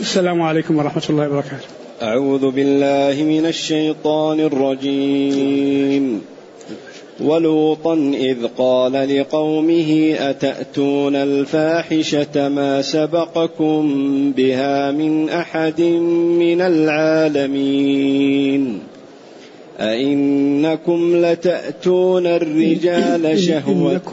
السلام عليكم ورحمة الله وبركاته. أعوذ بالله من الشيطان الرجيم. ولوطا إذ قال لقومه أتأتون الفاحشة ما سبقكم بها من أحد من العالمين أئنكم لتأتون الرجال شهوة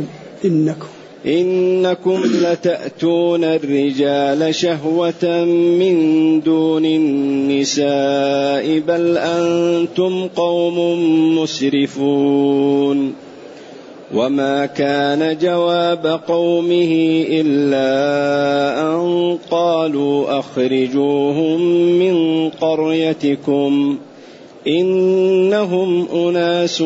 إنكم لتأتون الرجال شهوة من دون النساء بل أنتم قوم مسرفون. وما كان جواب قومه إلا أن قالوا أخرجوهم من قريتكم إنهم أناس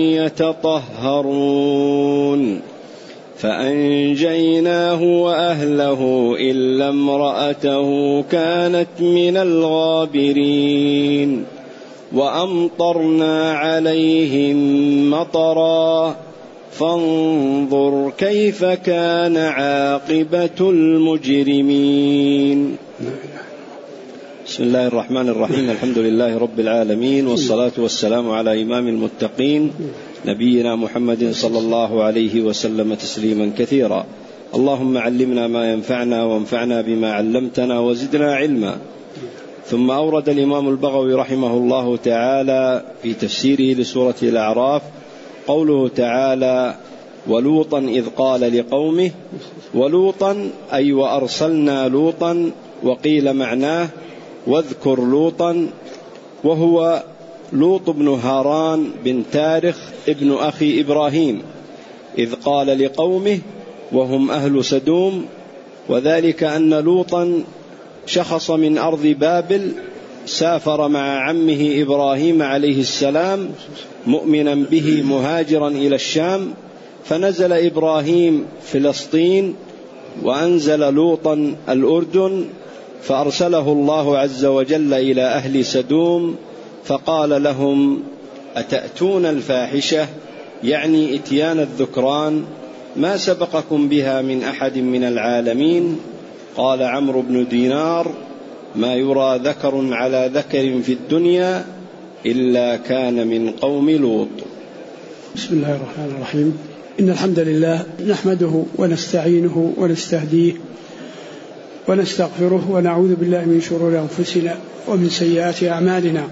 يتطهرون. فأنجيناه وأهله إلا امرأته كانت من الغابرين وأمطرنا عليهم مطرا فانظر كيف كان عاقبة المجرمين. بسم الله الرحمن الرحيم. الحمد لله رب العالمين، والصلاة والسلام على إمام المتقين نبينا محمد صلى الله عليه وسلم تسليما كثيرا. اللهم علمنا ما ينفعنا وانفعنا بما علمتنا وزدنا علما. ثم أورد الإمام البغوي رحمه الله تعالى في تفسيره لسورة الأعراف قوله تعالى ولوطا إذ قال لقومه. ولوطا أي وأرسلنا لوطا، وقيل معناه واذكر لوطا، وهو لوط بن هاران بن تارخ ابن أخي إبراهيم، إذ قال لقومه وهم أهل سدوم، وذلك أن لوطا شخص من أرض بابل، سافر مع عمه إبراهيم عليه السلام مؤمنا به مهاجرا إلى الشام، فنزل إبراهيم فلسطين وأنزل لوطا الأردن، فأرسله الله عز وجل إلى أهل سدوم فقال لهم أتأتون الفاحشة، يعني إتيان الذكران، ما سبقكم بها من أحد من العالمين. قال عمرو بن دينار ما يرى ذكر على ذكر في الدنيا إلا كان من قوم لوط. بسم الله الرحمن الرحيم. إن الحمد لله نحمده ونستعينه ونستهديه ونستغفره ونعوذ بالله من شرور أنفسنا ومن سيئات أعمالنا.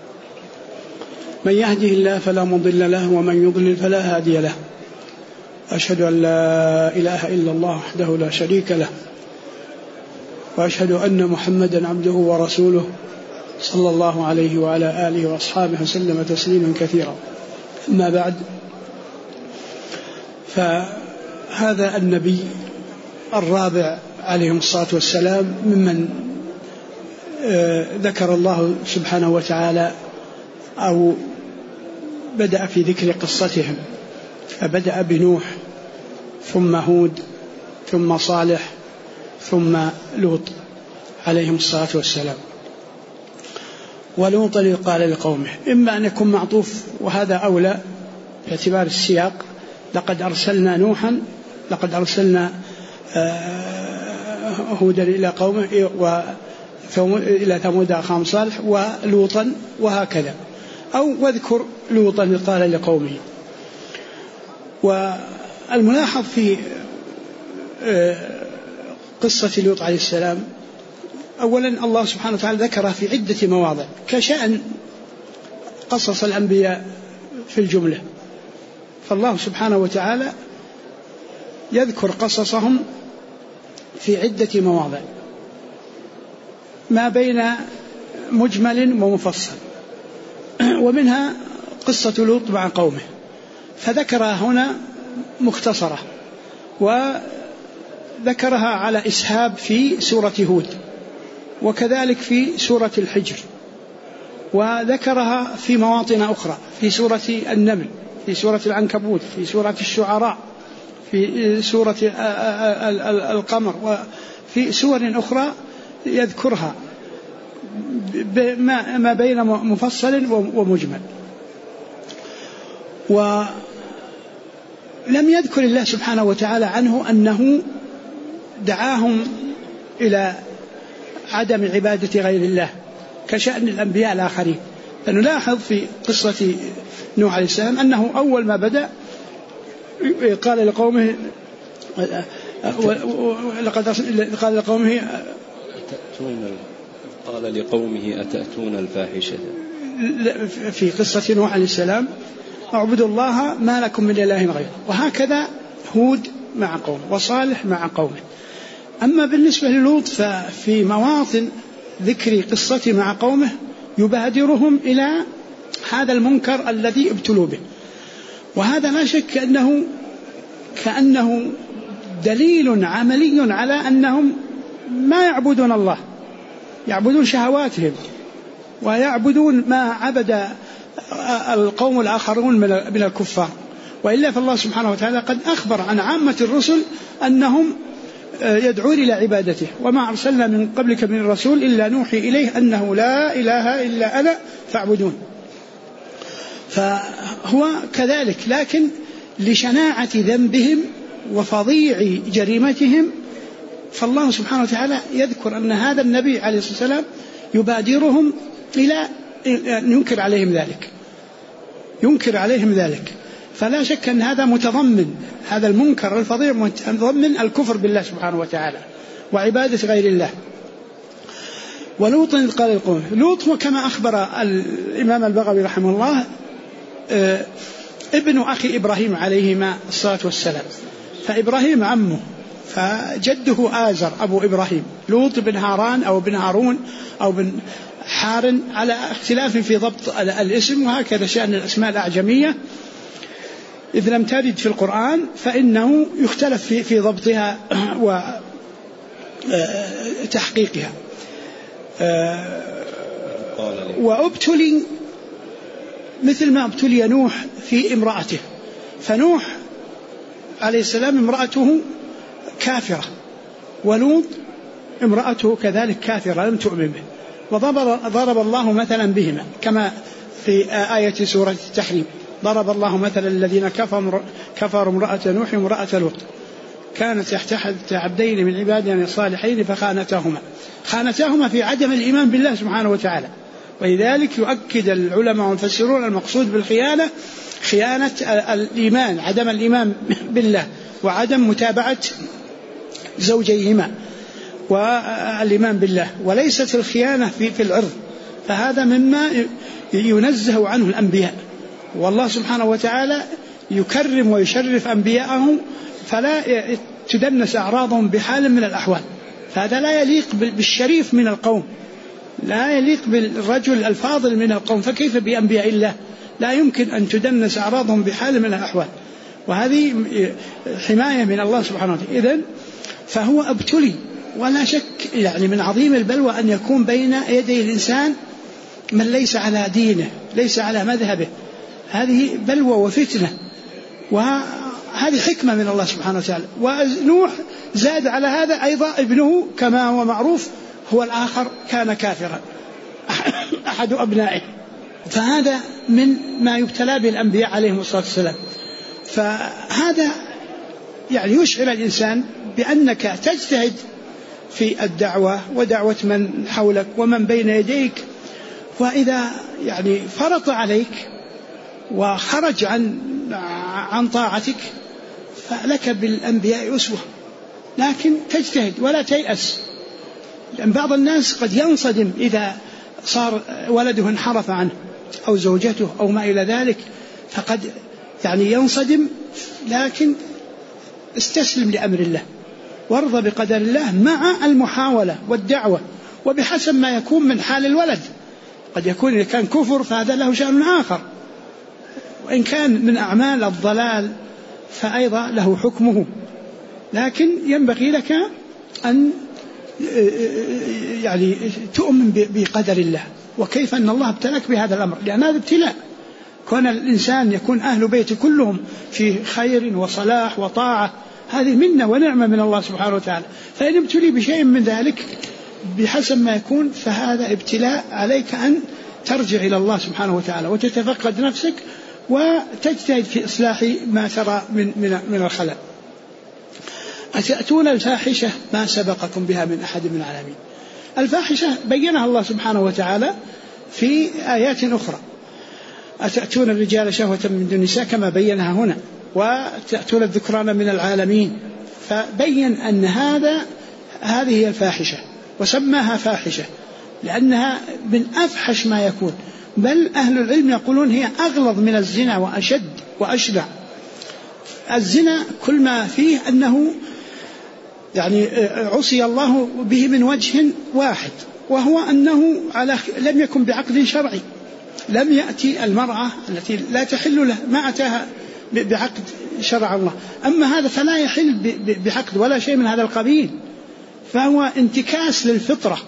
من يهده الله فلا مضل له ومن يضلل فلا هادي له. أشهد أن لا إله إلا الله وحده لا شريك له، وأشهد أن محمدا عبده ورسوله صلى الله عليه وعلى آله وأصحابه وسلم تسليما كثيرا. أما بعد، فهذا النبي الرابع عليه الصلاة والسلام ممن ذكر الله سبحانه وتعالى أو بدأ في ذكر قصتهم، فبدأ بنوح ثم هود ثم صالح ثم لوط عليهم الصلاة والسلام. ولوطا إذ قال لقومه، إما أن يكون معطوف وهذا أولى باعتبار السياق، لقد أرسلنا نوحا، لقد أرسلنا هودا إلى قومه إلى ثمود أخاهم صالح ولوطا، وهكذا، أو واذكر لوطا إذ قال لقومه. والملاحظ في قصة لوط عليه السلام، أولا الله سبحانه وتعالى ذكرها في عدة مواضع كشأن قصص الأنبياء في الجملة، فالله سبحانه وتعالى يذكر قصصهم في عدة مواضع ما بين مجمل ومفصل، ومنها قصة لوط مع قومه، فذكرها هنا مختصرة، وذكرها على إسهاب في سورة هود، وكذلك في سورة الحجر، وذكرها في مواطن أخرى في سورة النمل، في سورة العنكبوت، في سورة الشعراء، في سورة القمر، وفي سور أخرى يذكرها ما بين مفصل ومجمل. ولم يذكر الله سبحانه وتعالى عنه أنه دعاهم إلى عدم عبادة غير الله كشأن الأنبياء الآخرين. فنلاحظ في قصة نوح عليه السلام أنه أول ما بدأ قال لقومه قال لقومه أتأتون الفاحشة. في قصة نوح عليه السلام اعبدوا الله ما لكم من إله غيره. وهكذا هود مع قومه وصالح مع قومه. أما بالنسبة للوط ففي مواطن ذكر قصته مع قومه يبادرهم إلى هذا المنكر الذي ابتلوا به، وهذا لا شك كأنه دليل عملي على أنهم ما يعبدون الله، يعبدون شهواتهم ويعبدون ما عبد القوم الآخرون من الكفار. وإلا فالله سبحانه وتعالى قد أخبر عن عامة الرسل أنهم يدعون إلى عبادته، وما أرسلنا من قبلك من الرسول إلا نوحي إليه أنه لا إله إلا أنا فاعبدون. فهو كذلك، لكن لشناعة ذنبهم وفظيع جريمتهم فالله سبحانه وتعالى يذكر أن هذا النبي عليه الصلاة والسلام يبادرهم إلى أن ينكر عليهم ذلك. فلا شك أن هذا متضمن، هذا المنكر الفظيع متضمن الكفر بالله سبحانه وتعالى وعبادة غير الله. ولوط قال القوم، لوط وكما أخبر الإمام البغوي رحمه الله ابن أخي إبراهيم عليهما الصلاة والسلام، فإبراهيم عمه، فجده آزر أبو إبراهيم، لوط بن هاران أو بن هارون أو بن حارن على اختلاف في ضبط الاسم، وهكذا شأن الأسماء الأعجمية إذ لم ترد في القرآن فإنه يختلف في ضبطها وتحقيقها. وابتلي مثل ما ابتلي نوح في امرأته، فنوح عليه السلام امرأته كافرة، ولوط امرأته كذلك كافرة لم تؤمن به، وضرب الله مثلا بهما كما في آية سورة التحريم، ضرب الله مثلا الذين كفروا امرأة نوح وامرأة لوط كانت تحت عبدين من عبادنا الصالحين خانتاهما في عدم الإيمان بالله سبحانه وتعالى. ولذلك يؤكد العلماء والمفسرون المقصود بالخيانة خيانة الإيمان، عدم الإيمان بالله وعدم متابعة زوجيهما والإيمان بالله، وليست الخيانة في العرض، فهذا مما ينزه عنه الأنبياء، والله سبحانه وتعالى يكرم ويشرف أنبياءه فلا تدنس أعراضهم بحال من الأحوال، فهذا لا يليق بالشريف من القوم، لا يليق بالرجل الفاضل من القوم، فكيف بأنبياء الله؟ لا يمكن أن تدنس أعراضهم بحال من الأحوال، وهذه حماية من الله سبحانه وتعالى. إذن فهو ابتلي، ولا شك يعني من عظيم البلوى أن يكون بين يدي الإنسان من ليس على دينه، ليس على مذهبه، هذه بلوى وفتنة، وهذه حكمة من الله سبحانه وتعالى. ونوح زاد على هذا أيضا ابنه كما هو معروف هو الآخر كان كافرا أحد أبنائه، فهذا من ما يبتلى به الأنبياء عليهم الصلاة والسلام. فهذا يعني يشعر الإنسان بأنك تجتهد في الدعوة ودعوة من حولك ومن بين يديك، وإذا يعني فرط عليك وخرج عن طاعتك فلك بالأنبياء أسوة، لكن تجتهد ولا تيأس، لأن بعض الناس قد ينصدم إذا صار ولده انحرف عنه أو زوجته أو ما إلى ذلك، فقد يعني ينصدم، لكن استسلم لأمر الله وارضى بقدر الله مع المحاولة والدعوة، وبحسب ما يكون من حال الولد، قد يكون إذا كان كفر فهذا له شأن آخر، وإن كان من أعمال الضلال فأيضا له حكمه، لكن ينبغي لك أن يعني تؤمن بقدر الله، وكيف أن الله ابتلك بهذا الأمر، لأن هذا ابتلاء، كون الإنسان يكون أهل بيته كلهم في خير وصلاح وطاعة هذه منة ونعمة من الله سبحانه وتعالى، فإن ابتلي بشيء من ذلك بحسب ما يكون فهذا ابتلاء، عليك أن ترجع إلى الله سبحانه وتعالى وتتفقد نفسك وتجتهد في إصلاح ما ترى من الخلل. أتأتون الفاحشة ما سبقكم بها من أحد من العالمين. الفاحشة بينها الله سبحانه وتعالى في آيات أخرى. أتأتون الرجال شهوة من دون النساء كما بينها هنا، وتأتون الذكران من العالمين، فبين أن هذه هي الفاحشة، وسماها فاحشة لأنها من أفحش ما يكون، بل أهل العلم يقولون هي أغلظ من الزنا وأشد وأشنع. الزنا كل ما فيه أنه يعني عصي الله به من وجه واحد، وهو أنه لم يكن بعقد شرعي، لم يأتي المرأة التي لا تحل له، ما أتاها بعقد شرع الله. أما هذا فلا يحل بعقد ولا شيء من هذا القبيل، فهو انتكاس للفطرة،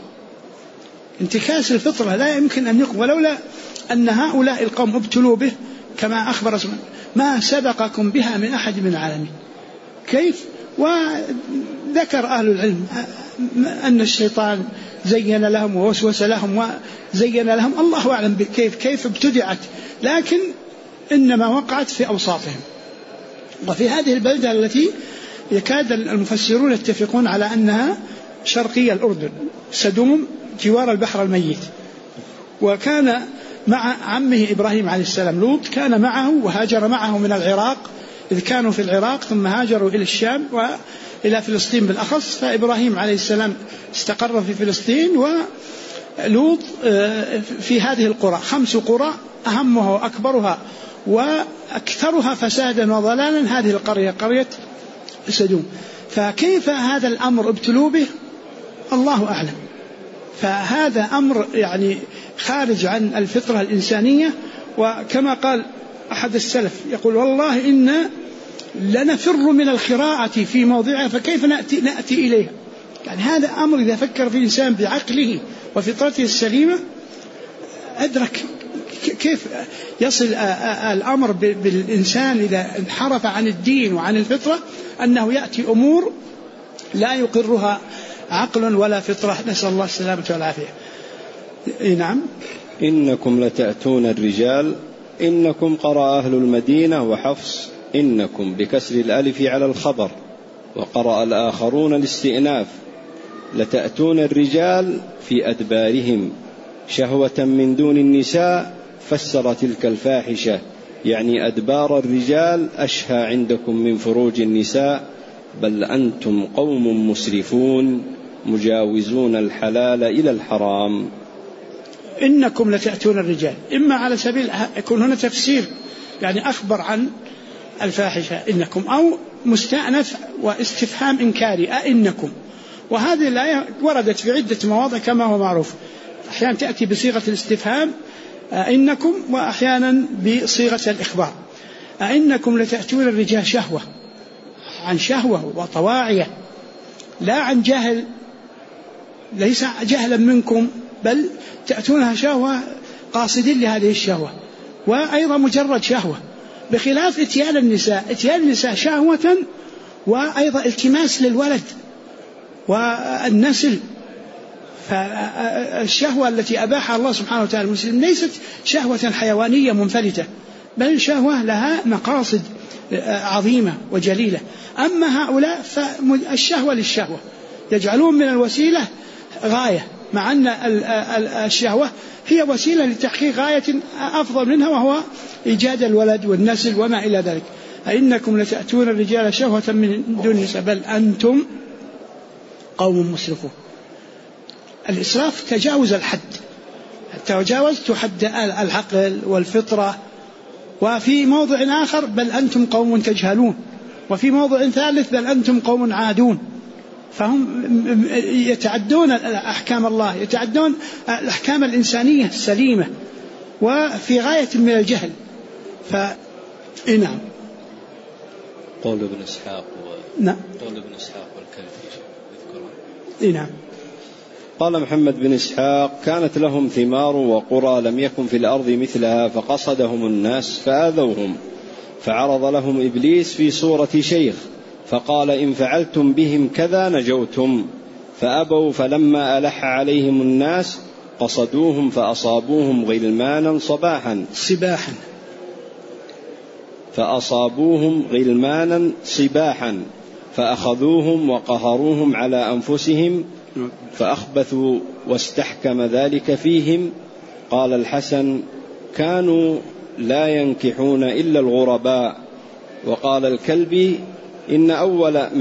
انتكاس الفطرة لا يمكن أن يقوم، ولولا أن هؤلاء القوم ابتلوا به كما أخبر سبحانه ما سبقكم بها من أحد من العالمين. كيف؟ وذكر أهل العلم أن الشيطان زين لهم ووسوس لهم وزين لهم، الله أعلم كيف ابتدعت، لكن إنما وقعت في أوساطهم. وفي هذه البلدة التي يكاد المفسرون يتفقون على أنها شرقية الأردن، سدوم جوار البحر الميت، وكان مع عمه إبراهيم عليه السلام لوط، كان معه وهاجر معه من العراق، إذ كانوا في العراق ثم هاجروا إلى الشام وإلى فلسطين بالأخص، فإبراهيم عليه السلام استقر في فلسطين، ولوط في هذه القرى 5 قرى أهمها وأكبرها وأكثرها فسادا وضلالا هذه القرية، قرية سدوم. فكيف هذا الأمر ابتلوا به الله أعلم، فهذا أمر يعني خارج عن الفطرة الإنسانية. وكما قال أحد السلف يقول والله إن لنفر من الخراءة في موضعها فكيف نأتي إليها. يعني هذا أمر إذا فكر في الإنسان بعقله وفطرته السليمة أدرك كيف يصل الأمر بالإنسان إذا انحرف عن الدين وعن الفطرة، أنه يأتي أمور لا يقرها عقل ولا فطرة، نسأل الله السلامة والعافية. نعم. إنكم لتأتون الرجال، إنكم قرأ أهل المدينة وحفص إنكم بكسر الألف على الخبر، وقرأ الآخرون الاستئناف. لتأتون الرجال في أدبارهم شهوة من دون النساء، فسر تلك الفاحشة يعني أدبار الرجال أشهى عندكم من فروج النساء، بل أنتم قوم مسرفون مجاوزون الحلال إلى الحرام. إنكم لتأتون الرجال، إما على سبيل يكون هنا تفسير يعني أخبر عن الفاحشة إنكم، أو مستأنف واستفهام إنكاري أئنكم. وهذه الآية وردت في عدة مواضع كما هو معروف، أحيانا تأتي بصيغة الاستفهام أئنكم، وأحيانا بصيغة الإخبار. أئنكم لتأتون الرجال شهوة، عن شهوة وطواعية، لا عن جهل، ليس جهلا منكم، بل تأتونها شهوة قاصدين لهذه الشهوة، وأيضا مجرد شهوة، بخلاف اتيان النساء شهوة وأيضا التماس للولد والنسل. فالشهوة التي أباحها الله سبحانه وتعالى المسلم ليست شهوة حيوانية منفلتة، بل شهوة لها مقاصد عظيمة وجليلة. أما هؤلاء فالشهوة للشهوة، يجعلون من الوسيلة غاية، مع أن الشهوة هي وسيلة لتحقيق غاية أفضل منها، وهو إيجاد الولد والنسل وما إلى ذلك. أئنكم لتأتون الرجال شهوة من دون النساء بل أنتم قوم مسرفون. الإسراف تجاوز الحد، تجاوزت حد العقل والفطرة. وفي موضع آخر بل أنتم قوم تجهلون، وفي موضع ثالث بل أنتم قوم عادون. فهم يتعدون أحكام الله، يتعدون الأحكام الإنسانية السليمة، وفي غاية من الجهل. نعم. قول ابن إسحاق نعم. قول ابن إسحاق والكلفي يذكرون. نعم. قال محمد بن إسحاق كانت لهم ثمار وقرى لم يكن في الأرض مثلها، فقصدهم الناس فآذوهم، فعرض لهم إبليس في صورة شيخ فقال إن فعلتم بهم كذا نجوتم، فأبوا، فلما ألح عليهم الناس قصدوهم فأصابوهم غلمانا صباحا فأخذوهم وقهروهم على أنفسهم فأخبثوا واستحكم ذلك فيهم. قال الحسن: كانوا لا ينكحون إلا الغرباء. وقال الكلبي: إن أول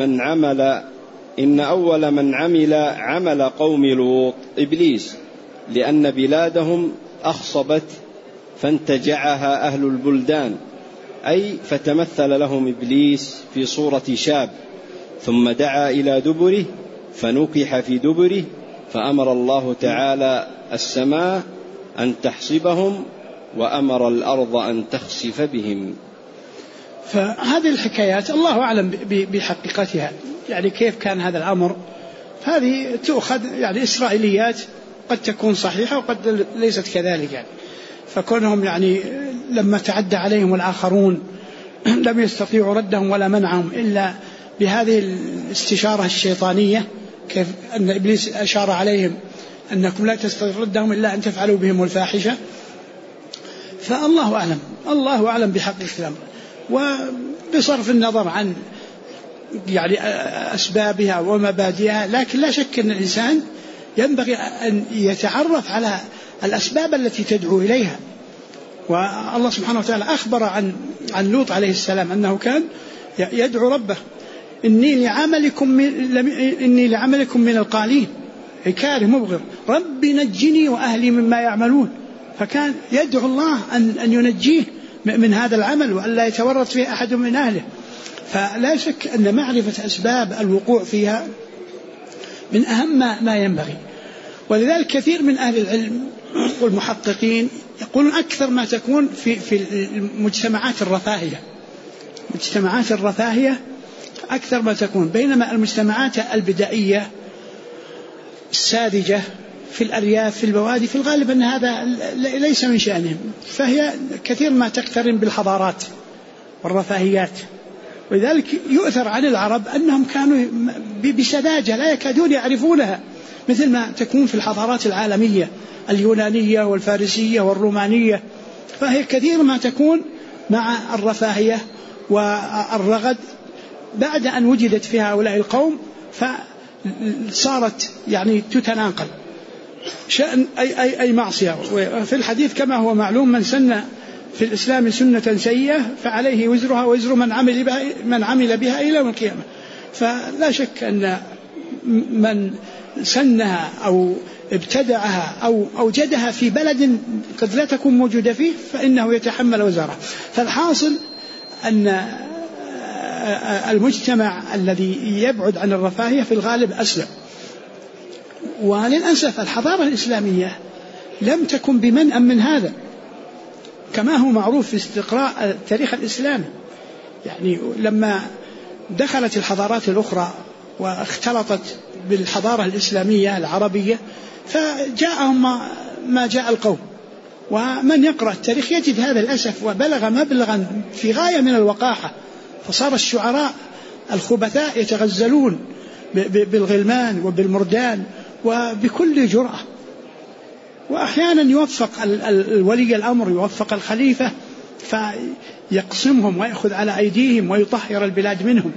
من عمل قوم لوط إبليس، لأن بلادهم أخصبت فانتجعها أهل البلدان، أي فتمثل لهم إبليس في صورة شاب، ثم دعا إلى دبره فنكح في دبره، فأمر الله تعالى السماء أن تحصبهم وأمر الأرض أن تخسف بهم. فهذه الحكايات الله أعلم بحقيقتها، يعني كيف كان هذا الأمر. هذه تؤخذ يعني إسرائيليات، قد تكون صحيحة وقد ليست كذلك يعني. فكونهم يعني لما تعدى عليهم الآخرون لم يستطيعوا ردهم ولا منعهم إلا بهذه الاستشارة الشيطانية، كيف أن إبليس أشار عليهم أنكم لا تستطيعوا ردهم إلا أن تفعلوا بهم الفاحشة. فالله أعلم، الله أعلم بحقيقة الأمر. وبصرف النظر عن يعني أسبابها ومبادئها، لكن لا شك أن الإنسان ينبغي أن يتعرف على الأسباب التي تدعو إليها. والله سبحانه وتعالى أخبر عن لوط عليه السلام أنه كان يدعو ربه: إني لعملكم من القالين، كاره مبغض، رب نجني وأهلي مما يعملون. فكان يدعو الله أن ينجيه من هذا العمل وأن لا يتورط فيه أحد من أهله. فلا شك أن معرفة أسباب الوقوع فيها من أهم ما ينبغي. ولذلك كثير من أهل العلم والمحققين يقولون أكثر ما تكون في المجتمعات الرفاهية، مجتمعات الرفاهية أكثر ما تكون، بينما المجتمعات البدائية الساذجة في الأرياف في البوادي في الغالب أن هذا ليس من شأنهم، فهي كثير ما تقترن بالحضارات والرفاهيات. ولذلك يؤثر عن العرب أنهم كانوا بسذاجة لا يكادون يعرفونها، مثل ما تكون في الحضارات العالمية اليونانية والفارسية والرومانية. فهي كثير ما تكون مع الرفاهية والرغد بعد أن وجدت في هؤلاء القوم، فصارت يعني تتناقل شأن أي معصية. وفي الحديث كما هو معلوم: من سن في الإسلام سنة سيئة فعليه وزرها وزر من عمل بها إلى يوم القيامة. فلا شك أن من سنها أو ابتدعها أو أوجدها في بلد قد لا تكون موجودة فيه فإنه يتحمل وزرها. فالحاصل أن المجتمع الذي يبعد عن الرفاهية في الغالب أسلم. وللأسف الحضارة الإسلامية لم تكن بمنأى من هذا، كما هو معروف في استقراء التاريخ الإسلامي. يعني لما دخلت الحضارات الأخرى واختلطت بالحضارة الإسلامية العربية فجاءهم ما جاء القوم. ومن يقرأ التاريخ يجد هذا للأسف، وبلغ مبلغا في غاية من الوقاحة. فصار الشعراء الخبثاء يتغزلون بالغلمان وبالمردان وبكل جرأة، وأحيانا يوفق الولي الأمر، يوفق الخليفة فيقسمهم ويأخذ على أيديهم ويطهر البلاد منهم.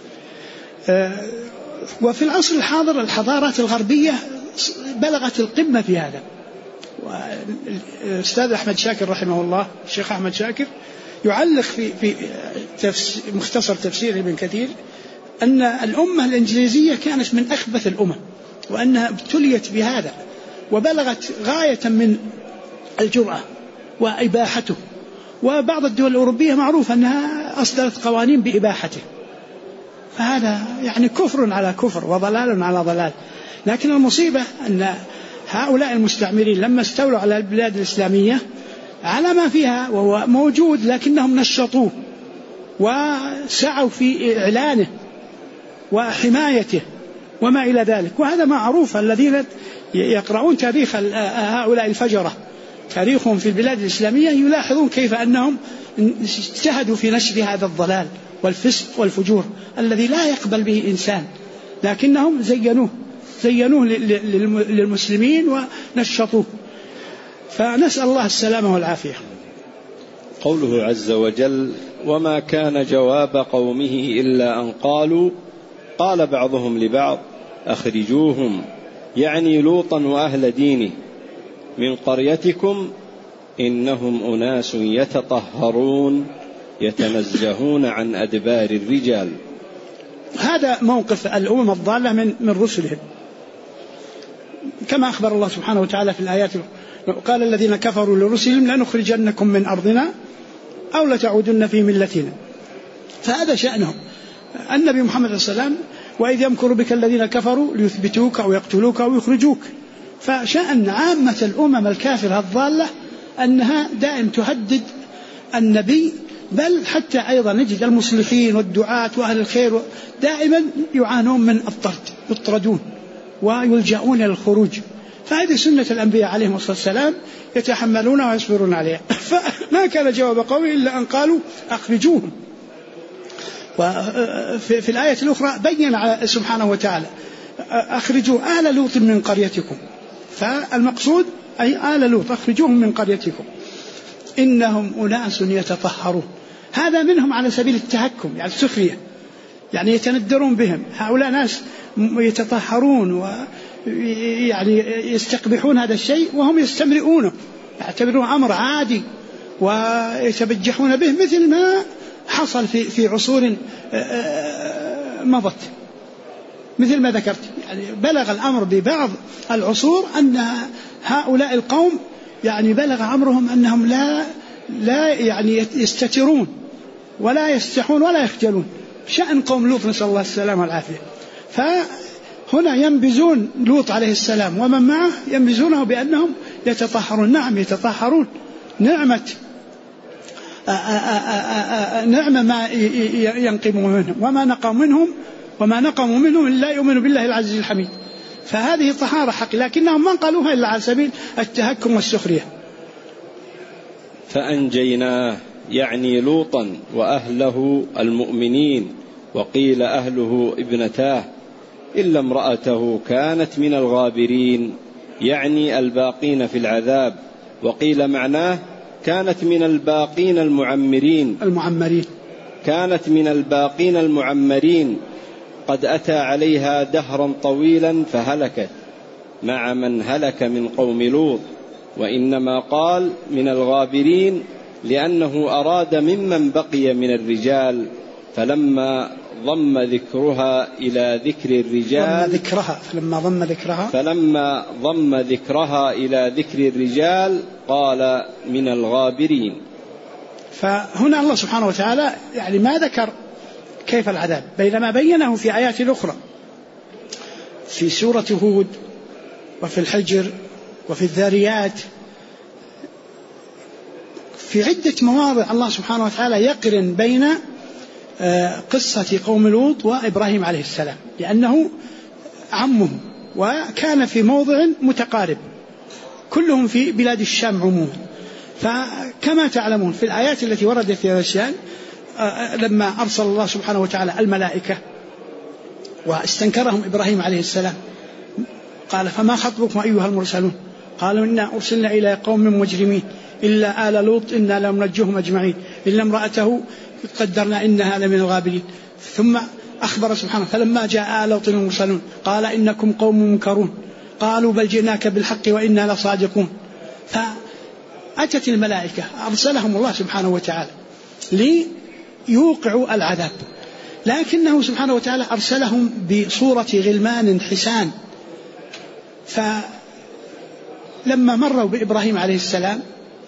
وفي العصر الحاضر الحضارات الغربية بلغت القمة في هذا. والأستاذ أحمد شاكر رحمه الله، الشيخ أحمد شاكر، يعلق في مختصر تفسير ابن كثير أن الأمة الإنجليزية كانت من أخبث الأمم، وأنها ابتليت بهذا وبلغت غاية من الجرأة وإباحته. وبعض الدول الأوروبية معروف أنها أصدرت قوانين بإباحته. فهذا يعني كفر على كفر وضلال على ضلال. لكن المصيبة أن هؤلاء المستعمرين لما استولوا على البلاد الإسلامية على ما فيها وهو موجود، لكنهم نشطوه وسعوا في إعلانه وحمايته وما إلى ذلك. وهذا معروف، الذين يقرؤون تاريخ هؤلاء الفجرة تاريخهم في البلاد الإسلامية يلاحظون كيف أنهم اجتهدوا في نشر هذا الضلال والفسق والفجور الذي لا يقبل به إنسان، لكنهم زينوه للمسلمين ونشطوه. فنسأل الله السلامة والعافية. قوله عز وجل: وما كان جواب قومه إلا أن قال بعضهم لبعض أخرجوهم يعني لوطا وأهل دينه من قريتكم إنهم أناس يتطهرون يتنزهون عن أدبار الرجال. هذا موقف الأمم الضالة من رسلهم، كما أخبر الله سبحانه وتعالى في الآيات: قال الذين كفروا لرسلهم لنخرجنكم من أرضنا أو لتعودن في ملتنا. فهذا شأنهم. النبي محمد صلى الله عليه وسلم: وإذ يمكر بك الذين كفروا ليثبتوك أو يقتلوك أو يخرجوك. فشأن عامة الأمم الكافرة الضالة أنها دائم تهدد النبي، بل حتى أيضا نجد المصلحين والدعاة وأهل الخير دائما يعانون من الطرد، يطردون ويلجؤون إلى الخروج. فهذه سنة الأنبياء عليهم الصلاة والسلام، يتحملون ويصبرون عليها. فما كان جواب قومه إلا أن قالوا أخرجوهم. وفي الآية الأخرى بين سبحانه وتعالى: أخرجوا آل لوط من قريتكم. فالمقصود أي آل لوط أخرجوهم من قريتكم إنهم أناس يتطهرون. هذا منهم على سبيل التهكم، يعني السخرية، يعني يتندرون بهم. هؤلاء ناس يتطهرون ويعني يستقبحون هذا الشيء وهم يستمرئونه، يعتبرون أمر عادي ويتبجحون به، مثل ما حصل في عصور مضت، مثل ما ذكرت. يعني بلغ الأمر ببعض العصور أن هؤلاء القوم يعني بلغ أمرهم أنهم لا يعني يستترون ولا يستحون ولا يخجلون. شأن قوم لوط نسأل الله السلامة والعافية. فهنا ينبذون لوط عليه السلام ومن معه، ينبذونه بأنهم يتطهرون. نعم يتطهرون، نعمة ما ينقموا منهم وما نقموا منهم إلا يؤمنوا بالله العزيز الحميد. فهذه طهارة حق، لكنهم ما قالوها إلا على سبيل التهكم والسخرية. فأنجيناه يعني لوطا وأهله المؤمنين، وقيل أهله ابنتاه، إلا امرأته كانت من الغابرين يعني الباقين في العذاب، وقيل معناه كانت من الباقين المعمرين كانت من الباقين المعمرين قد أتى عليها دهرا طويلا فهلكت مع من هلك من قوم لوط. وإنما قال من الغابرين لأنه أراد ممن بقي من الرجال، فلما ضم ذكرها إلى ذكر الرجال فلما ضم ذكرها إلى ذكر الرجال قال من الغابرين. فهنا الله سبحانه وتعالى يعني ما ذكر كيف العذاب، بينما بينه في آيات أخرى في سورة هود وفي الحجر وفي الذاريات، في عدة مواضع الله سبحانه وتعالى يقرن بين قصة قوم لوط وإبراهيم عليه السلام، لأنه عمهم وكان في موضع متقارب، كلهم في بلاد الشام عموما. فكما تعلمون في الآيات التي وردت في هذا الشأن، لما أرسل الله سبحانه وتعالى الملائكة واستنكرهم إبراهيم عليه السلام، قال فما خطبكم أيها المرسلون؟ قالوا إنا أرسلنا إلى قوم مجرمين إلا آل لوط إنا لننجوهم أجمعين إلا امرأته قدرنا إنها لمن الغابرين. ثم أخبر سبحانه فلما جاء آل لوط المرسلون قال إنكم قوم منكرون قالوا بل جئناك بالحق وإنا لصادقون. فأتت الملائكة أرسلهم الله سبحانه وتعالى ليوقعوا العذاب، لكنه سبحانه وتعالى أرسلهم بصورة غلمان حسان. فلما مروا بإبراهيم عليه السلام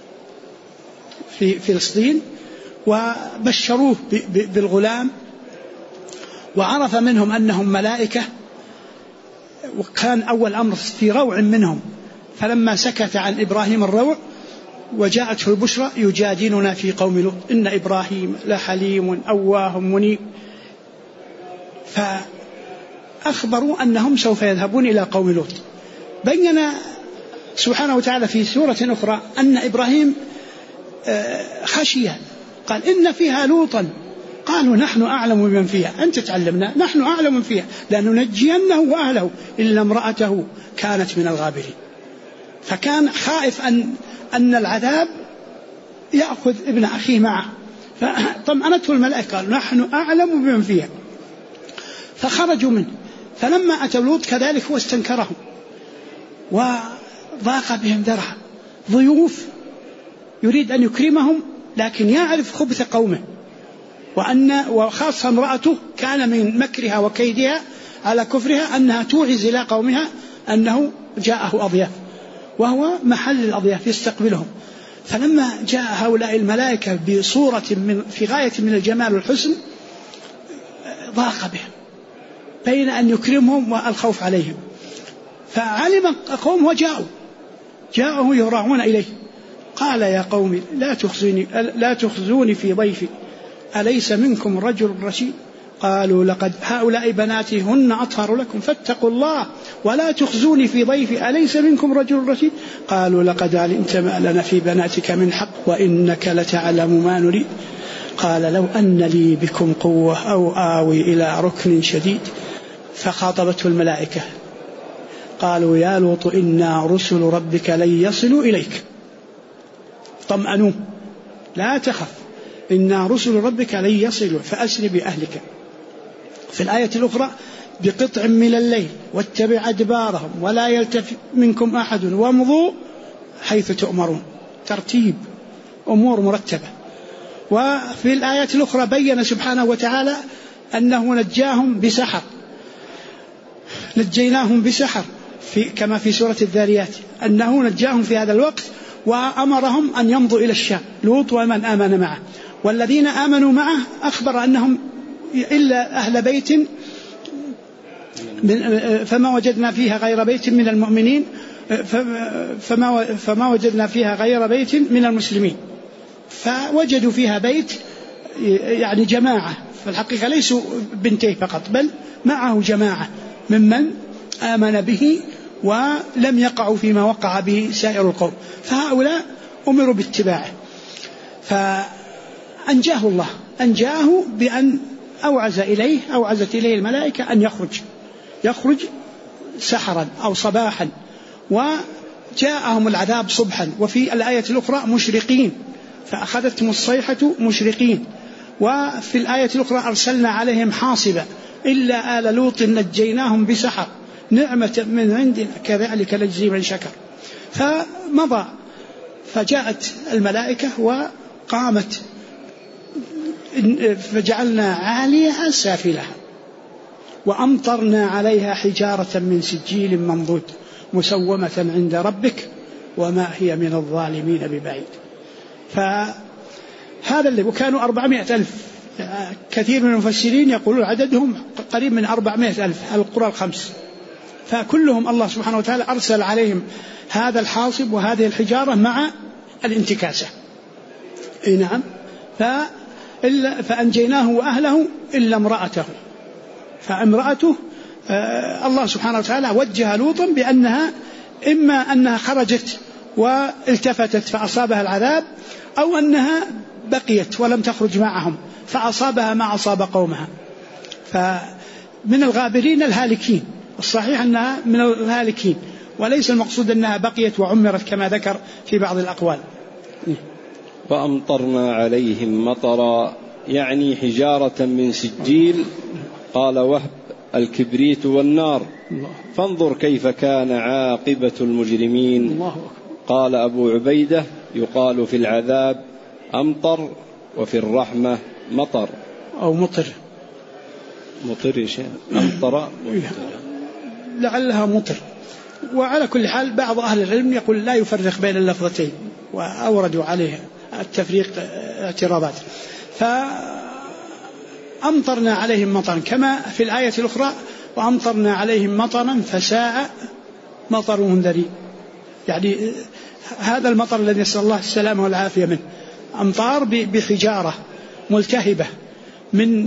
في فلسطين وبشروه بالغلام وعرف منهم أنهم ملائكة، وكان أول أمر في روع منهم، فلما سكت عن إبراهيم الروع وجاءته البشرى يجادلنا في قوم لوط إن إبراهيم لحليم أواه منيب. فأخبروا أنهم سوف يذهبون إلى قوم لوط. بين سبحانه وتعالى في سورة أخرى أن إبراهيم خشي، قال إن فيها لوطا قالوا نحن أعلم بمن فيها أنت تعلمنا نحن أعلم من فيها لننجينه وأهله إلا امرأته كانت من الغابرين. فكان خائف أن العذاب يأخذ ابن أخيه معه، فطمأنته الملائكة قالوا نحن أعلم بمن فيها، فخرجوا منه. فلما أتوا لوط كذلك هو استنكرهم، وضاق بهم ذرعا، ضيوف يريد أن يكرمهم لكن يعرف خبث قومه، وخاصة امرأته كان من مكرها وكيدها على كفرها أنها توعز إلى قومها أنه جاءه أضياف، وهو محل الأضياف يستقبلهم. فلما جاء هؤلاء الملائكة بصورة في غاية من الجمال والحسن ضاق بهم بين أن يكرمهم والخوف عليهم، فعلم قوم وجاءوا يراعون إليه. قال يا قوم لا تخزوني في ضيفي أليس منكم رجل رشيد؟ قالوا لقد هؤلاء بناتي هن أطهر لكم فاتقوا الله ولا تخزوني في ضيفي أليس منكم رجل رشيد؟ قالوا لقد علمت ما لنا في بناتك من حق وإنك لتعلم ما نريد. قال لو أن لي بكم قوة أو آوي إلى ركن شديد. فخاطبته الملائكة قالوا يا لوط إنا رسل ربك لن يصلوا إليك. طمأنوا لا تخف إنا رسل ربك لن يصلوا فأسر بأهلك. في الآية الأخرى بقطع من الليل واتبع أدبارهم ولا يلتفت منكم أحد وامضوا حيث تؤمرون. ترتيب أمور مرتبة. وفي الآية الأخرى بين سبحانه وتعالى أنه نجيناهم بسحر كما في سورة الذاريات أنه نجاهم في هذا الوقت وأمرهم أن يمضوا إلى الشام لوط ومن آمن معه. والذين آمنوا معه أخبر أنهم إلا أهل بيت فما وجدنا فيها غير بيت من المؤمنين فما وجدنا فيها غير بيت من المسلمين. فوجدوا فيها بيت يعني جماعة، فالحقيقة ليسوا بنتين فقط بل معه جماعة ممن آمن به ولم يقعوا فيما وقع به سائر القوم، فهؤلاء أمروا باتباعه. فأنجاه الله، أنجاه بأن أوعزت إليه الملائكة أن يخرج سحرا أو صباحا، وجاءهم العذاب صبحا. وفي الآية الأخرى مشرقين فأخذتهم الصيحة مشرقين. وفي الآية الأخرى أرسلنا عليهم حاصبا إلا آل لوط نجيناهم بسحر نعمة من عندنا كذلك نجزي من شكر. فمضى فجاءت الملائكة وقامت فجعلنا عاليها سافلها وأمطرنا عليها حجارة من سجيل منضود مسومة عند ربك وما هي من الظالمين ببعيد. فهذا اللي وكانوا 400,000. كثير من المفسرين يقولون عددهم قريب من 400,000 القرى الخمس. فكلهم الله سبحانه وتعالى أرسل عليهم هذا الحاصب وهذه الحجارة مع الانتكاسة. نعم. فأنجيناه وأهله إلا امرأته. فامرأته الله سبحانه وتعالى وجه لوطا بأنها إما أنها خرجت والتفتت فأصابها العذاب أو أنها بقيت ولم تخرج معهم فأصابها ما أصاب قومها. فمن الغابرين الهالكين، الصحيح أنها من الهالكين وليس المقصود أنها بقيت وعمرت كما ذكر في بعض الأقوال. وأمطرنا عليهم مطرا يعني حجارة من سجيل. قال وهب الكبريت والنار فانظر كيف كان عاقبة المجرمين. قال أبو عبيدة يقال في العذاب أمطر وفي الرحمة مطر أو مطر يا شيخ. أمطر لعلها مطر. وعلى كل حال بعض أهل العلم يقول لا يفرق بين اللفظتين وأوردوا عليه التفريق اعتراضات. فأمطرنا عليهم مطرا كما في الآية الأخرى وأمطرنا عليهم مطرا فساء مطر منذرين. يعني هذا المطر الذي نسأل الله السلامة والعافية منه أمطار بحجارة ملتهبة من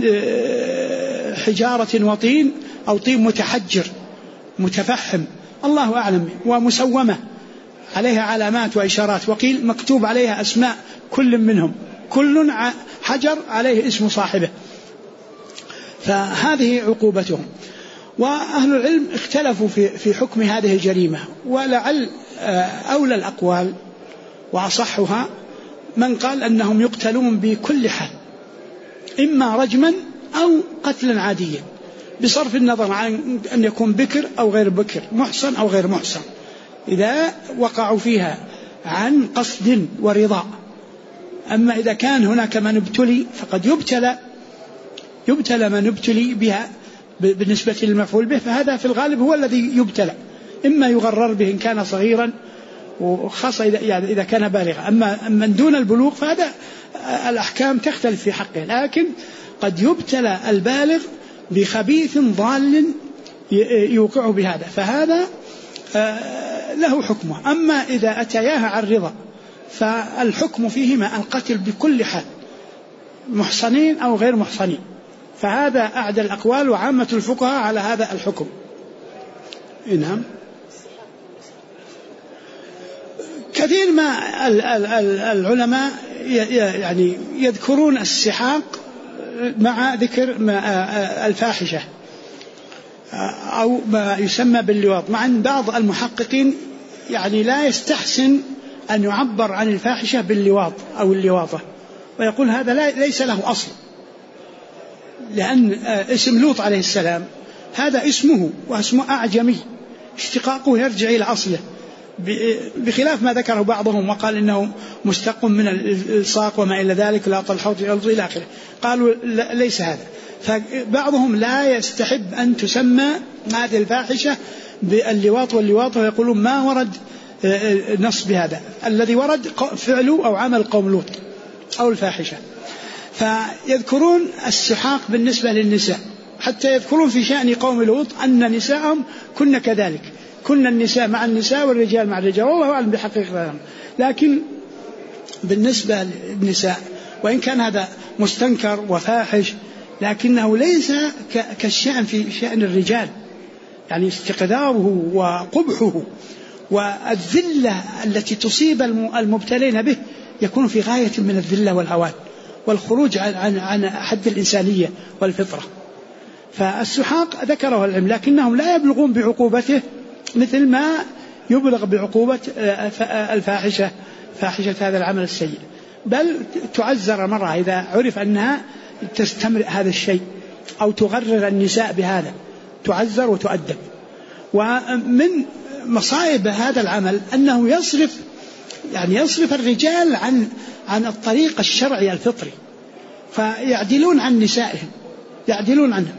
حجارة وطين أو طين متحجر متفحم الله أعلم ومسومة عليها علامات وإشارات وقيل مكتوب عليها أسماء كل منهم كل حجر عليه اسم صاحبه. فهذه عقوبتهم. وأهل العلم اختلفوا في حكم هذه الجريمة ولعل أولى الأقوال وأصحها من قال أنهم يقتلون بكل حال إما رجما أو قتلا عاديا بصرف النظر عن أن يكون بكر أو غير بكر محصن أو غير محصن إذا وقعوا فيها عن قصد ورضا. أما إذا كان هناك من ابتلي فقد يبتلى من ابتلي بها بالنسبة للمفعول به، فهذا في الغالب هو الذي يبتلى، إما يغرر به إن كان صغيرا، وخاصة إذا كان بالغا. أما من دون البلوغ فهذا الأحكام تختلف في حقه، لكن قد يبتلى البالغ بخبيث ضال يوقعه بهذا، فهذا له حكمه. أما إذا أتياها عن رضا فالحكم فيهما القتل بكل حال، محصنين أو غير محصنين. فهذا أعدى الأقوال، وعامة الفقهاء على هذا الحكم. نعم. كثير ما العلماء يعني يذكرون السحاق مع ذكر الفاحشة أو ما يسمى باللواط، مع أن بعض المحققين يعني لا يستحسن أن يعبر عن الفاحشة باللواط أو اللواطة، ويقول هذا ليس له أصل، لأن اسم لوط عليه السلام هذا اسمه واسمه أعجمي، اشتقاقه يرجع إلى أصله، بخلاف ما ذكره بعضهم وقال إنه مشتق من الإلصاق وما إلى ذلك، لا طلحوت إلى آخره، قالوا ليس هذا. فبعضهم لا يستحب أن تسمى هذه الفاحشة باللواط واللواط، ويقولون ما ورد نص بهذا، الذي ورد فعل أو عمل قوم لوط أو الفاحشة. فيذكرون السحاق بالنسبة للنساء، حتى يذكرون في شأن قوم لوط أن نساءهم كن كذلك، كن النساء مع النساء والرجال مع الرجال، والله أعلم بحقيقة الأمر. لكن بالنسبة للنساء وإن كان هذا مستنكر وفاحش، لكنه ليس كالشأن في شأن الرجال، يعني استقذاره وقبحه والذلة التي تصيب المبتلين به يكون في غاية من الذلة والهوان والخروج عن حد الإنسانية والفطرة. فالسحاق ذكره العلم، لكنهم لا يبلغون بعقوبته مثل ما يبلغ بعقوبة الفاحشة، فاحشة هذا العمل السيء، بل تعزر المرأة إذا عرف أنها تستمر هذا الشيء أو تغرر النساء بهذا، تعزر وتؤدب. ومن مصائب هذا العمل أنه يصرف الرجال عن الطريق الشرعي الفطري، فيعدلون عن نسائهم، يعدلون عنهم.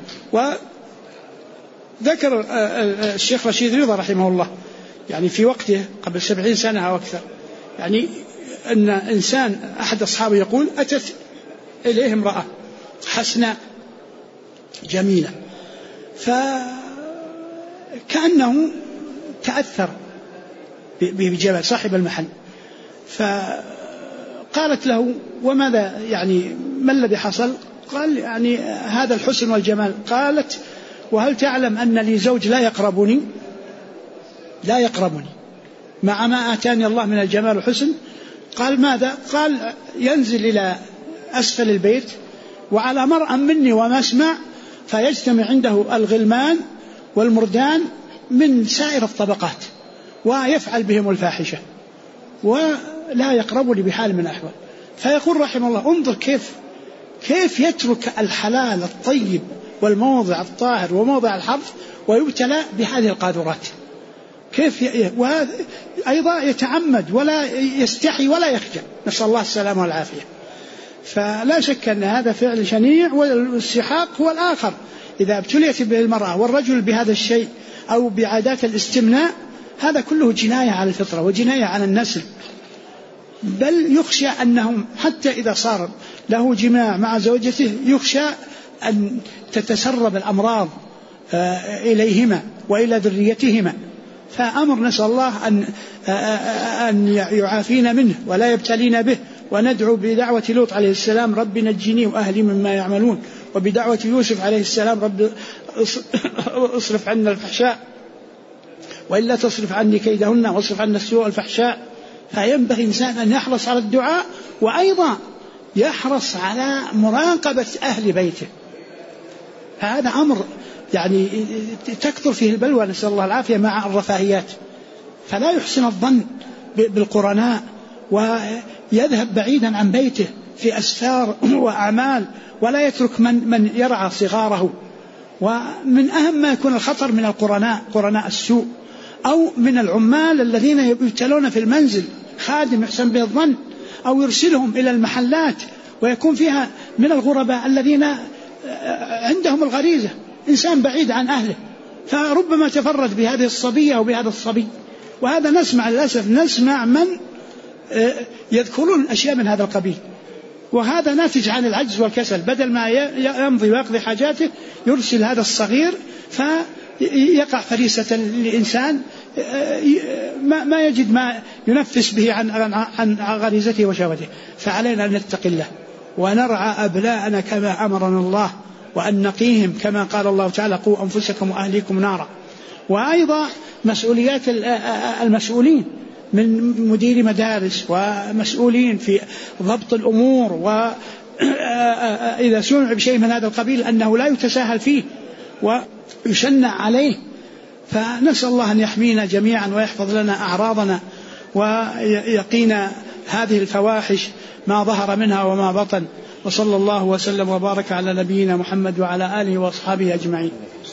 وذكر الشيخ رشيد رضا رحمه الله يعني في وقته قبل 70 سنة أو أكثر، يعني أن إنسان أحد أصحابه يقول أتت إليه امرأة حسناء جميلة، فكأنه تأثر بجمال صاحب المحل، فقالت له وماذا يعني ما الذي حصل؟ قال يعني هذا الحسن والجمال. قالت وهل تعلم أن لي زوج لا يقربني مع ما آتاني الله من الجمال والحسن؟ قال ماذا؟ قال ينزل إلى أسفل البيت وعلى مرأى مني ومسمع، فيجتمع عنده الغلمان والمردان من سائر الطبقات ويفعل بهم الفاحشة ولا يقربني بحال من الأحوال. فيقول رحمه الله انظر كيف يترك الحلال الطيب والموضع الطاهر وموضع الحرف ويبتلى بهذه القاذورات، كيف أيضا يتعمد ولا يستحي ولا يخجل، نسأل الله السلامة والعافية. فلا شك أن هذا فعل شنيع، والسحاق هو الآخر إذا ابتليت به المرأة والرجل بهذا الشيء أو بعادات الاستمناء، هذا كله جناية على الفطرة وجناية على النسل، بل يخشى أنهم حتى إذا صار له جماع مع زوجته يخشى أن تتسرب الأمراض إليهما وإلى ذريتهما. فأمر نسأل الله أن يعافينا منه ولا يبتلينا به، وندعو بدعوة لوط عليه السلام رب نجني وأهلي مما يعملون، وبدعوة يوسف عليه السلام رب اصرف عنا الفحشاء وإلا تصرف عني كيدهن واصرف عنا السوء والفحشاء. فينبغي الإنسان أن يحرص على الدعاء، وأيضا يحرص على مراقبة أهل بيته. هذا أمر يعني تكثر فيه البلوى نسأل الله العافية مع الرفاهيات، فلا يحسن الظن بالقرناء ويذهب بعيدا عن بيته في أسفار وأعمال، ولا يترك من يرعى صغاره. ومن أهم ما يكون الخطر من القرناء، قرناء السوء أو من العمال الذين يبتلون في المنزل خادم يحسن به الظن، أو يرسلهم إلى المحلات ويكون فيها من الغرباء الذين عندهم الغريزة، إنسان بعيد عن أهله، فربما تفرد بهذه الصبية أو بهذا الصبي. وهذا نسمع للأسف من يذكرون أشياء من هذا القبيل، وهذا ناتج عن العجز والكسل. بدل ما يمضي ويقضي حاجاته يرسل هذا الصغير فيقع فريسة لإنسان ما يجد ما ينفس به عن غريزته وشهوته. فعلينا أن نتقي الله ونرعى أبناءنا كما أمرنا الله، وأن نقيهم كما قال الله تعالى: قوا أنفسكم وأهليكم نارا. وأيضا مسؤوليات المسؤولين من مدير مدارس ومسؤولين في ضبط الأمور، وإذا سمع بشيء من هذا القبيل أنه لا يتساهل فيه ويشنع عليه. فنسأل الله أن يحمينا جميعا ويحفظ لنا أعراضنا ويقينا هذه الفواحش ما ظهر منها وما بطن. وصلى الله وسلم وبارك على نبينا محمد وعلى آله وأصحابه أجمعين.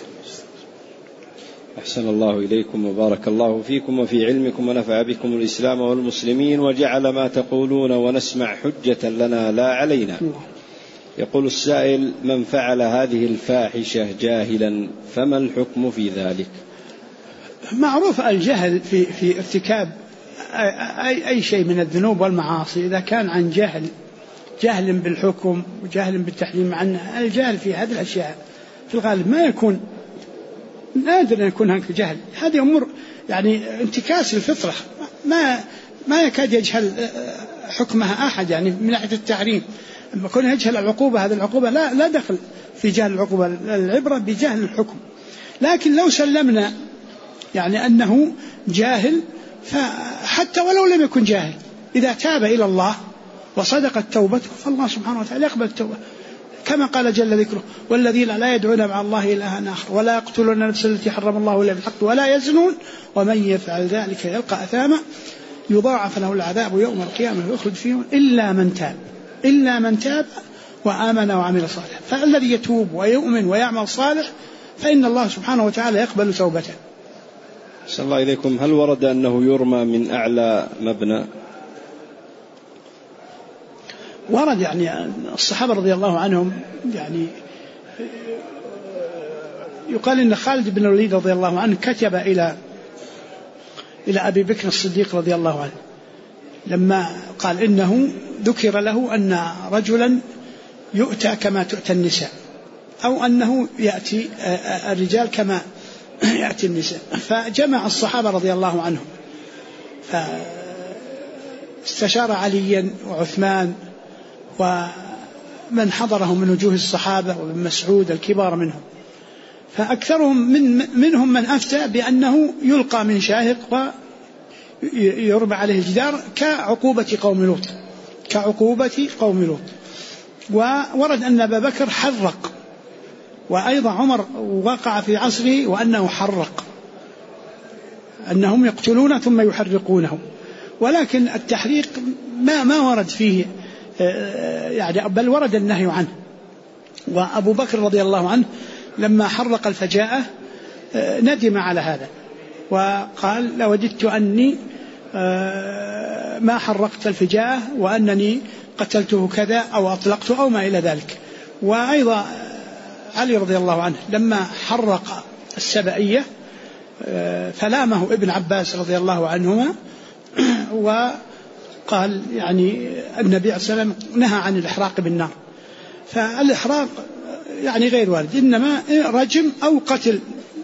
أحسن الله إليكم وبارك الله فيكم وفي علمكم ونفع بكم الإسلام والمسلمين وجعل ما تقولون ونسمع حجة لنا لا علينا. يقول السائل: من فعل هذه الفاحشة جاهلا فما الحكم في ذلك؟ معروف الجهل في ارتكاب أي شيء من الذنوب والمعاصي، إذا كان عن جهل بالحكم وجهل بالتحريم، عن الجهل في هذه الأشياء في الغالب ما يكون، نادر أن يكون هناك جهل. هذه أمور يعني انتكاس الفطرة، ما يكاد يجهل حكمها أحد، يعني من ناحية التحريم. لما يكون يجهل العقوبة، هذه العقوبة لا دخل في جهل العقوبة، العبرة بجهل الحكم. لكن لو سلمنا يعني أنه جاهل، فحتى ولو لم يكن جاهل إذا تاب إلى الله وصدقت توبته فالله سبحانه وتعالى يقبل التوبة، كما قال جل ذكره: والذين لا يدعون مع الله إلها آخر ولا يقتلون النفس التي حرم الله إلا بالحق ولا يزنون ومن يفعل ذلك يلقى أثاما يضاعف له العذاب يوم القيامة ويخلد فيه إلا من تاب وآمن وعمل صالحا. فالذي يتوب ويؤمن ويعمل صالح فإن الله سبحانه وتعالى يقبل توبته. صلى الله إليكم، هل ورد أنه يرمى من أعلى مبنى؟ ورد، يعني الصحابة رضي الله عنهم، يعني يقال إن خالد بن الوليد رضي الله عنه كتب إلى أبي بكر الصديق رضي الله عنه لما قال إنه ذكر له أن رجلا يؤتى كما تؤتى النساء، أو أنه يأتي الرجال كما يأتي النساء. فجمع الصحابة رضي الله عنهم، فاستشار عليا وعثمان ومن حضرهم من وجوه الصحابة ومن مسعود الكبار منهم، فأكثرهم منهم من أفتى بأنه يلقى من شاهق ويرمى عليه الجدار كعقوبة قوم لوط. وورد أن أبا بكر حرق، وأيضا عمر وقع في عصره وأنه حرق، أنهم يقتلون ثم يحرقونه. ولكن التحريق ما ورد فيه، يعني بل ورد النهي عنه. وأبو بكر رضي الله عنه لما حرق الفجاءة ندم على هذا وقال: لوددت أني ما حرقت الفجاءة وأنني قتلته كذا أو أطلقته أو ما إلى ذلك. وأيضا علي رضي الله عنه لما حرق السبائية فلامه ابن عباس رضي الله عنهما وقال يعني النبي عليه الصلاة والسلام نهى عن الإحراق بالنار. فالإحراق يعني غير وارد، إنما رجم أو قتل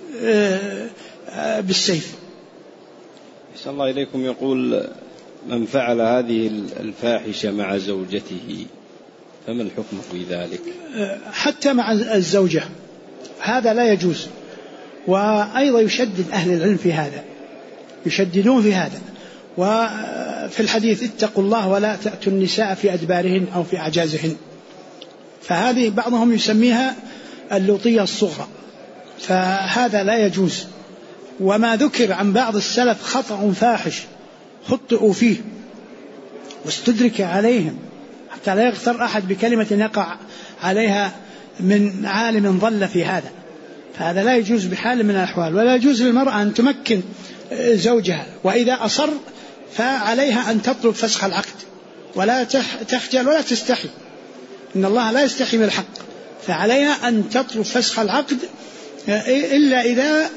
بالسيف. صلى الله إليكم، يقول: من فعل هذه الفاحشة مع زوجته فما الحكم في ذلك؟ حتى مع الزوجة هذا لا يجوز. وأيضا يشدد أهل العلم في هذا، يشددون في هذا. وفي الحديث: اتقوا الله ولا تأتوا النساء في أدبارهن أو في أعجازهن. فهذه بعضهم يسميها اللوطية الصغرى، فهذا لا يجوز. وما ذكر عن بعض السلف خطأ فاحش خطئوا فيه واستدرك عليهم، حتى لا يغتر أحد بكلمة يقع عليها من عالم ضل في هذا. فهذا لا يجوز بحال من الأحوال. ولا يجوز للمرأة أن تمكن زوجها، وإذا أصر فعليها أن تطلب فسخ العقد، ولا تخجل ولا تستحي، إن الله لا يستحي من الحق، فعليها أن تطلب فسخ العقد إلا إذا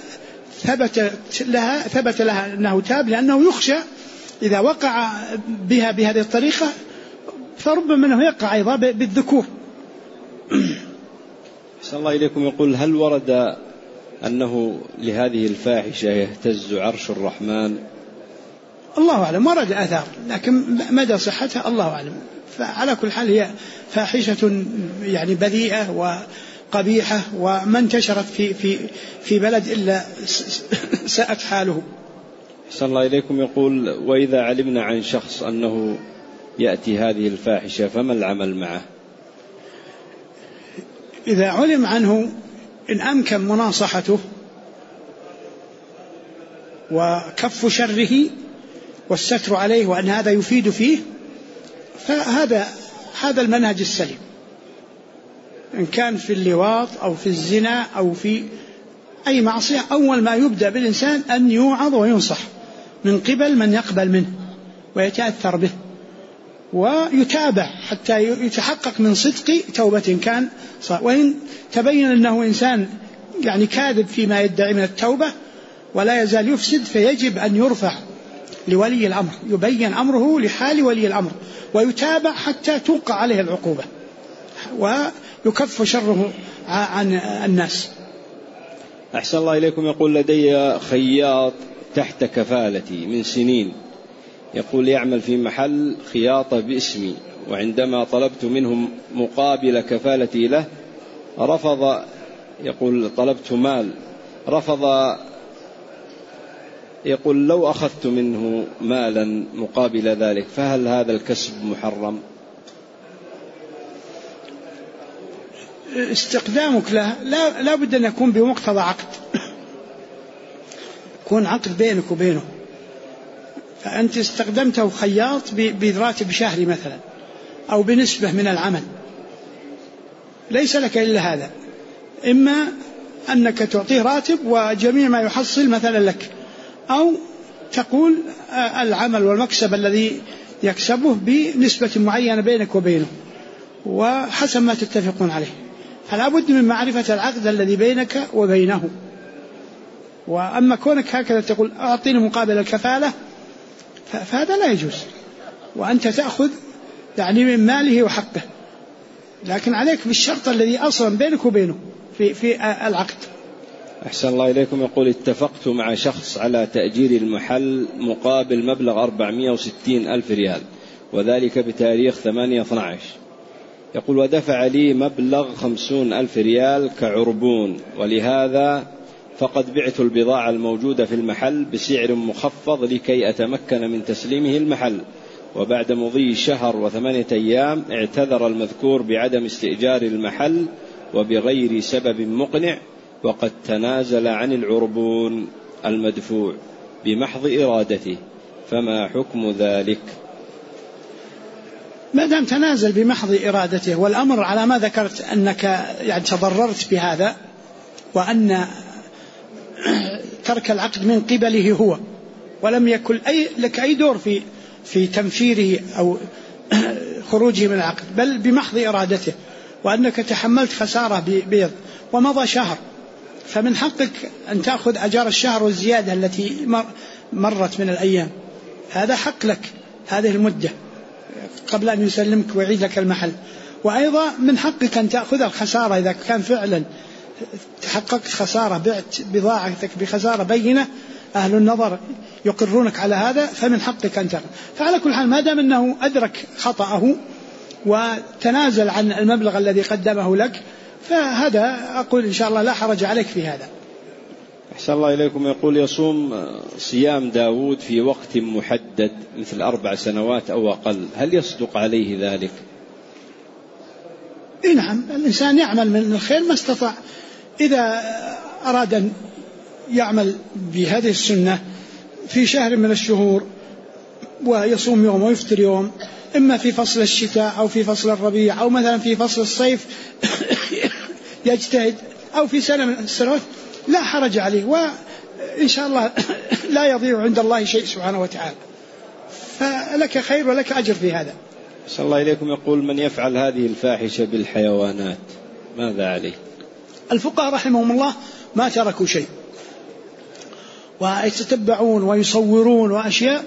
ثبت لها أنه تاب، لأنه يخشى إذا وقع بها بهذه الطريقة فربما أنه يقع أيضا بالذكور. أحسن الله إليكم. يقول: هل ورد أنه لهذه الفاحشة يهتز عرش الرحمن؟ الله أعلم، ورد آثار، لكن مدى صحتها الله أعلم. فعلى كل حال هي فاحشة يعني بذيئة وقبيحة، وما انتشرت في بلد إلا ساءت حاله. أحسن الله إليكم. يقول: وإذا علمنا عن شخص أنه يأتي هذه الفاحشة فما العمل معه؟ إذا علم عنه إن أمكن مناصحته وكف شره والستر عليه، وأن هذا يفيد فيه، فهذا المنهج السليم. إن كان في اللواط أو في الزنا أو في أي معصية، أول ما يبدأ بالإنسان أن يوعظ وينصح من قبل من يقبل منه ويتأثر به، ويتابع حتى يتحقق من صدق توبة كان صار. وإن تبين أنه إنسان يعني كاذب فيما يدعي من التوبة ولا يزال يفسد، فيجب أن يرفع لولي الأمر، يبين أمره لحال ولي الأمر، ويتابع حتى توقع عليه العقوبة ويكف شره عن الناس. أحسن الله إليكم. يقول: لدي خياط تحت كفالتي من سنين، يقول يعمل في محل خياطة باسمي، وعندما طلبت منهم مقابل كفالتي له رفض. يقول: طلبت مال رفض. يقول: لو أخذت منه مالا مقابل ذلك فهل هذا الكسب محرم؟ استقدامك له لا بد أن يكون بمقتضى عقد، يكون عقد بينك وبينه. فأنت استخدمته خياط براتب شهري مثلا أو بنسبة من العمل، ليس لك إلا هذا، إما أنك تعطيه راتب وجميع ما يحصل مثلا لك، أو تقول العمل والمكسب الذي يكسبه بنسبة معينة بينك وبينه وحسب ما تتفقون عليه. فلا بد من معرفة العقد الذي بينك وبينه. وأما كونك هكذا تقول أعطيني مقابل الكفالة فهذا لا يجوز، وأنت تأخذ يعني من ماله وحقه، لكن عليك بالشرط الذي أصلا بينك وبينه في العقد. أحسن الله إليكم. يقول: اتفقت مع شخص على تأجير المحل مقابل مبلغ 460,000 ريال، وذلك بتاريخ 8/12. يقول: ودفع لي مبلغ 50,000 ريال كعربون، ولهذا فقد بعت البضاعة الموجودة في المحل بسعر مخفض لكي أتمكن من تسليمه المحل. وبعد مضي شهر و8 أيام اعتذر المذكور بعدم استئجار المحل وبغير سبب مقنع، وقد تنازل عن العربون المدفوع بمحض إرادته، فما حكم ذلك؟ ما دام تنازل بمحض إرادته والأمر على ما ذكرت أنك يعني تضررت بهذا، وأن ترك العقد من قبله هو، ولم يكن لك أي دور في تنفيره أو خروجه من العقد، بل بمحض إرادته، وأنك تحملت خسارة بيض ومضى شهر، فمن حقك أن تأخذ أجار الشهر والزيادة التي مرت من الأيام. هذا حق لك هذه المدة قبل أن يسلمك ويعيد لك المحل. وأيضا من حقك أن تأخذ الخسارة إذا كان فعلا تحققت خسارة، بعت بضاعتك بخسارة بينة، أهل النظر يقرونك على هذا، فمن حقك أن تأخذ. فعلى كل حال ما دام أنه أدرك خطأه وتنازل عن المبلغ الذي قدمه لك، فهذا أقول إن شاء الله لا حرج عليك في هذا. أحسن الله إليكم. يقول: يصوم صيام داود في وقت محدد مثل 4 سنوات أو أقل، هل يصدق عليه ذلك؟ نعم، الإنسان يعمل من الخير ما استطاع. إذا أراد أن يعمل بهذه السنة في شهر من الشهور ويصوم يوم ويفطر يوم، إما في فصل الشتاء أو في فصل الربيع أو مثلا في فصل الصيف، يجتهد أو في سنة من السنوات لا حرج عليه، وإن شاء الله لا يضيع عند الله شيء سبحانه وتعالى، فلك خير ولك أجر في هذا. صلى الله إليكم. يقول: من يفعل هذه الفاحشة بالحيوانات ماذا عليه؟ الفقهاء رحمهم الله ما تركوا شيء، ويتتبعون ويصورون وأشياء،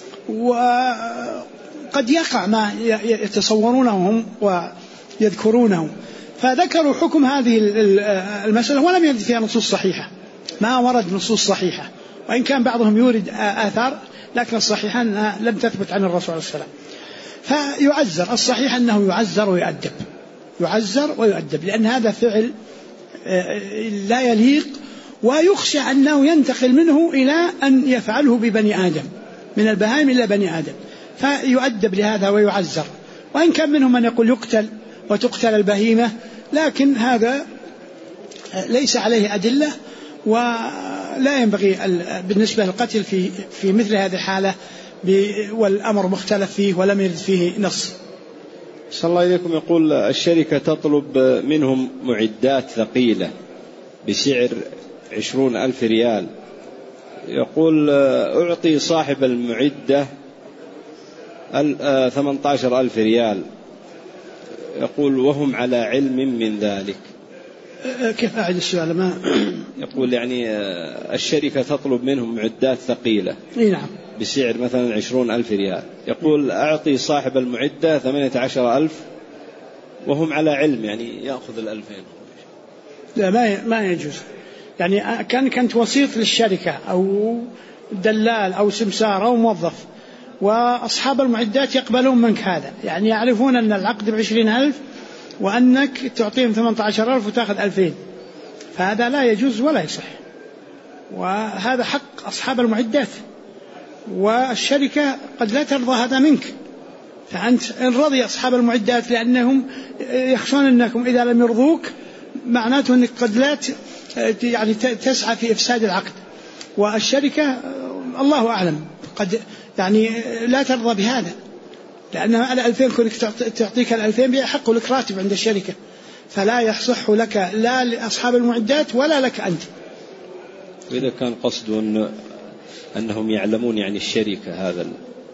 وقد يقع ما يتصورونه هم ويذكرونه، فذكروا حكم هذه المسألة ولم يرد فيها نصوص صحيحة، ما ورد نصوص صحيحة، وإن كان بعضهم يورد آثار، لكن الصحيحة أنها لم تثبت عن الرسول عليه السلام. فيعزر، الصحيح أنه يعزر ويؤدب، يعزر ويؤدب، لأن هذا فعل لا يليق، ويخشى أنه ينتقل منه إلى أن يفعله ببني آدم، من البهائم إلى بني آدم، فيؤدب لهذا ويعزر. وإن كان منهم من يقول يقتل وتقتل البهيمة، لكن هذا ليس عليه أدلة، ولا ينبغي بالنسبة للقتل في مثل هذه الحالة، والأمر مختلف فيه ولم يرد فيه نص. صلى الله عليكم. يقول: الشركة تطلب منهم معدات ثقيلة بسعر 20,000 ريال، يقول: أعطي صاحب المعدة 18,000 ريال، يقول: وهم على علم من ذلك. كيف أعد السؤال؟ ما يقول يعني الشركة تطلب منهم معدات ثقيلة نعم بسعر مثلا 20,000 ريال، يقول: أعطي صاحب المعدة 18,000 وهم على علم، يعني يأخذ 2000. لا، ما يجوز. يعني كانت وسيط للشركة أو دلال أو سمسار أو موظف، وأصحاب المعدات يقبلون منك هذا، يعني يعرفون أن العقد ب20,000 وأنك تعطيهم 18,000 وتأخذ 2000، فهذا لا يجوز ولا يصح، وهذا حق أصحاب المعدات، والشركة قد لا ترضى هذا منك، فأنت إن رضي أصحاب المعدات لأنهم يخشون أنكم إذا لم يرضوك معناته أنك قد لا يعني تسعى في إفساد العقد، والشركة الله أعلم قد يعني لا ترضى بهذا، لأنها على 2000 كونك تعطيك 2000 بيحق لك راتب عند الشركة، فلا يصح لك لا لأصحاب المعدات ولا لك أنت. وإذا كان قصد أنهم يعلمون يعني الشركة هذا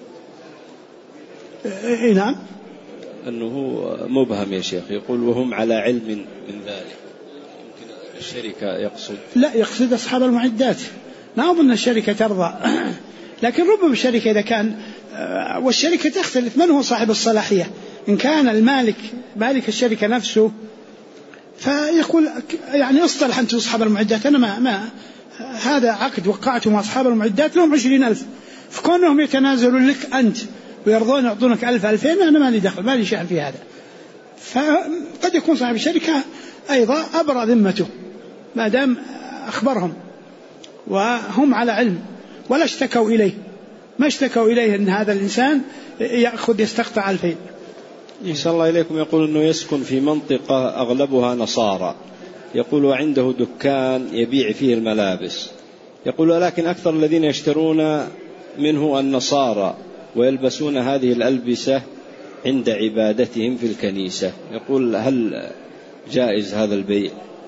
نعم أنه مبهم يا شيخ، يقول: وهم على علم من ذلك، يمكن الشركة يقصد، لا يقصد أصحاب المعدات، لا أظن الشركة ترضى لكن ربما الشركة إذا كان، والشركة تختلف من هو صاحب الصلاحية، إن كان المالك مالك الشركة نفسه فيقول يعني اصطلح أنت أصحاب المعدات، أنا ما هذا عقد وقعته مع أصحاب المعدات لهم 20,000، فكونهم يتنازلون لك أنت ويرضون يعطونك 1,000-2,000 أنا ما لي دخل، ما لي شأن في هذا. فقد يكون صاحب الشركة أيضا أبرأ ذمته ما دام أخبرهم وهم على علم ولا اشتكوا إليه، ما اشتكوا إليه أن هذا الإنسان يستقطع 2000. صلى الله إليكم. يقول أنه يسكن في منطقة أغلبها نصارى، يقول وعنده دكان يبيع فيه الملابس، يقول ولكن أكثر الذين يشترون منه النصارى ويلبسون هذه الألبسة عند عبادتهم في الكنيسة، يقول هل جائز هذا البيع؟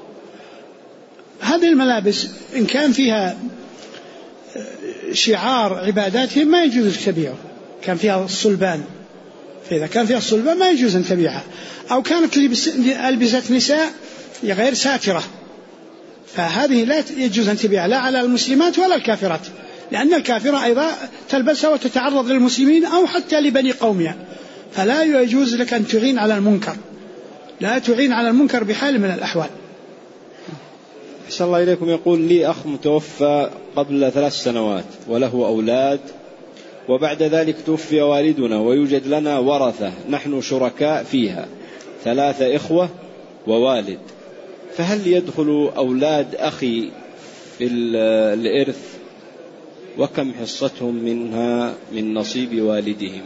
هذه الملابس إن كان فيها شعار عباداتهم ما يجوز تبيعه، كان فيها الصلبان، فإذا كان فيها الصلبان ما يجوز أن تبيعها، أو كانت ألبسة نساء غير ساترة، فهذه لا يجوز أن تبيعها لا على المسلمات ولا الكافرات، لأن الكافرة أيضا تلبسها وتتعرض للمسلمين أو حتى لبني قومها، فلا يجوز لك أن تعين على المنكر، لا تعين على المنكر بحال من الأحوال. أحسن الله إليكم. يقول لي أخ متوفى قبل 3 سنوات وله أولاد، وبعد ذلك توفي والدنا ويوجد لنا ورثة نحن شركاء فيها 3 إخوة ووالد، فهل يدخل أولاد أخي في الإرث وكم حصتهم منها من نصيب والدهم؟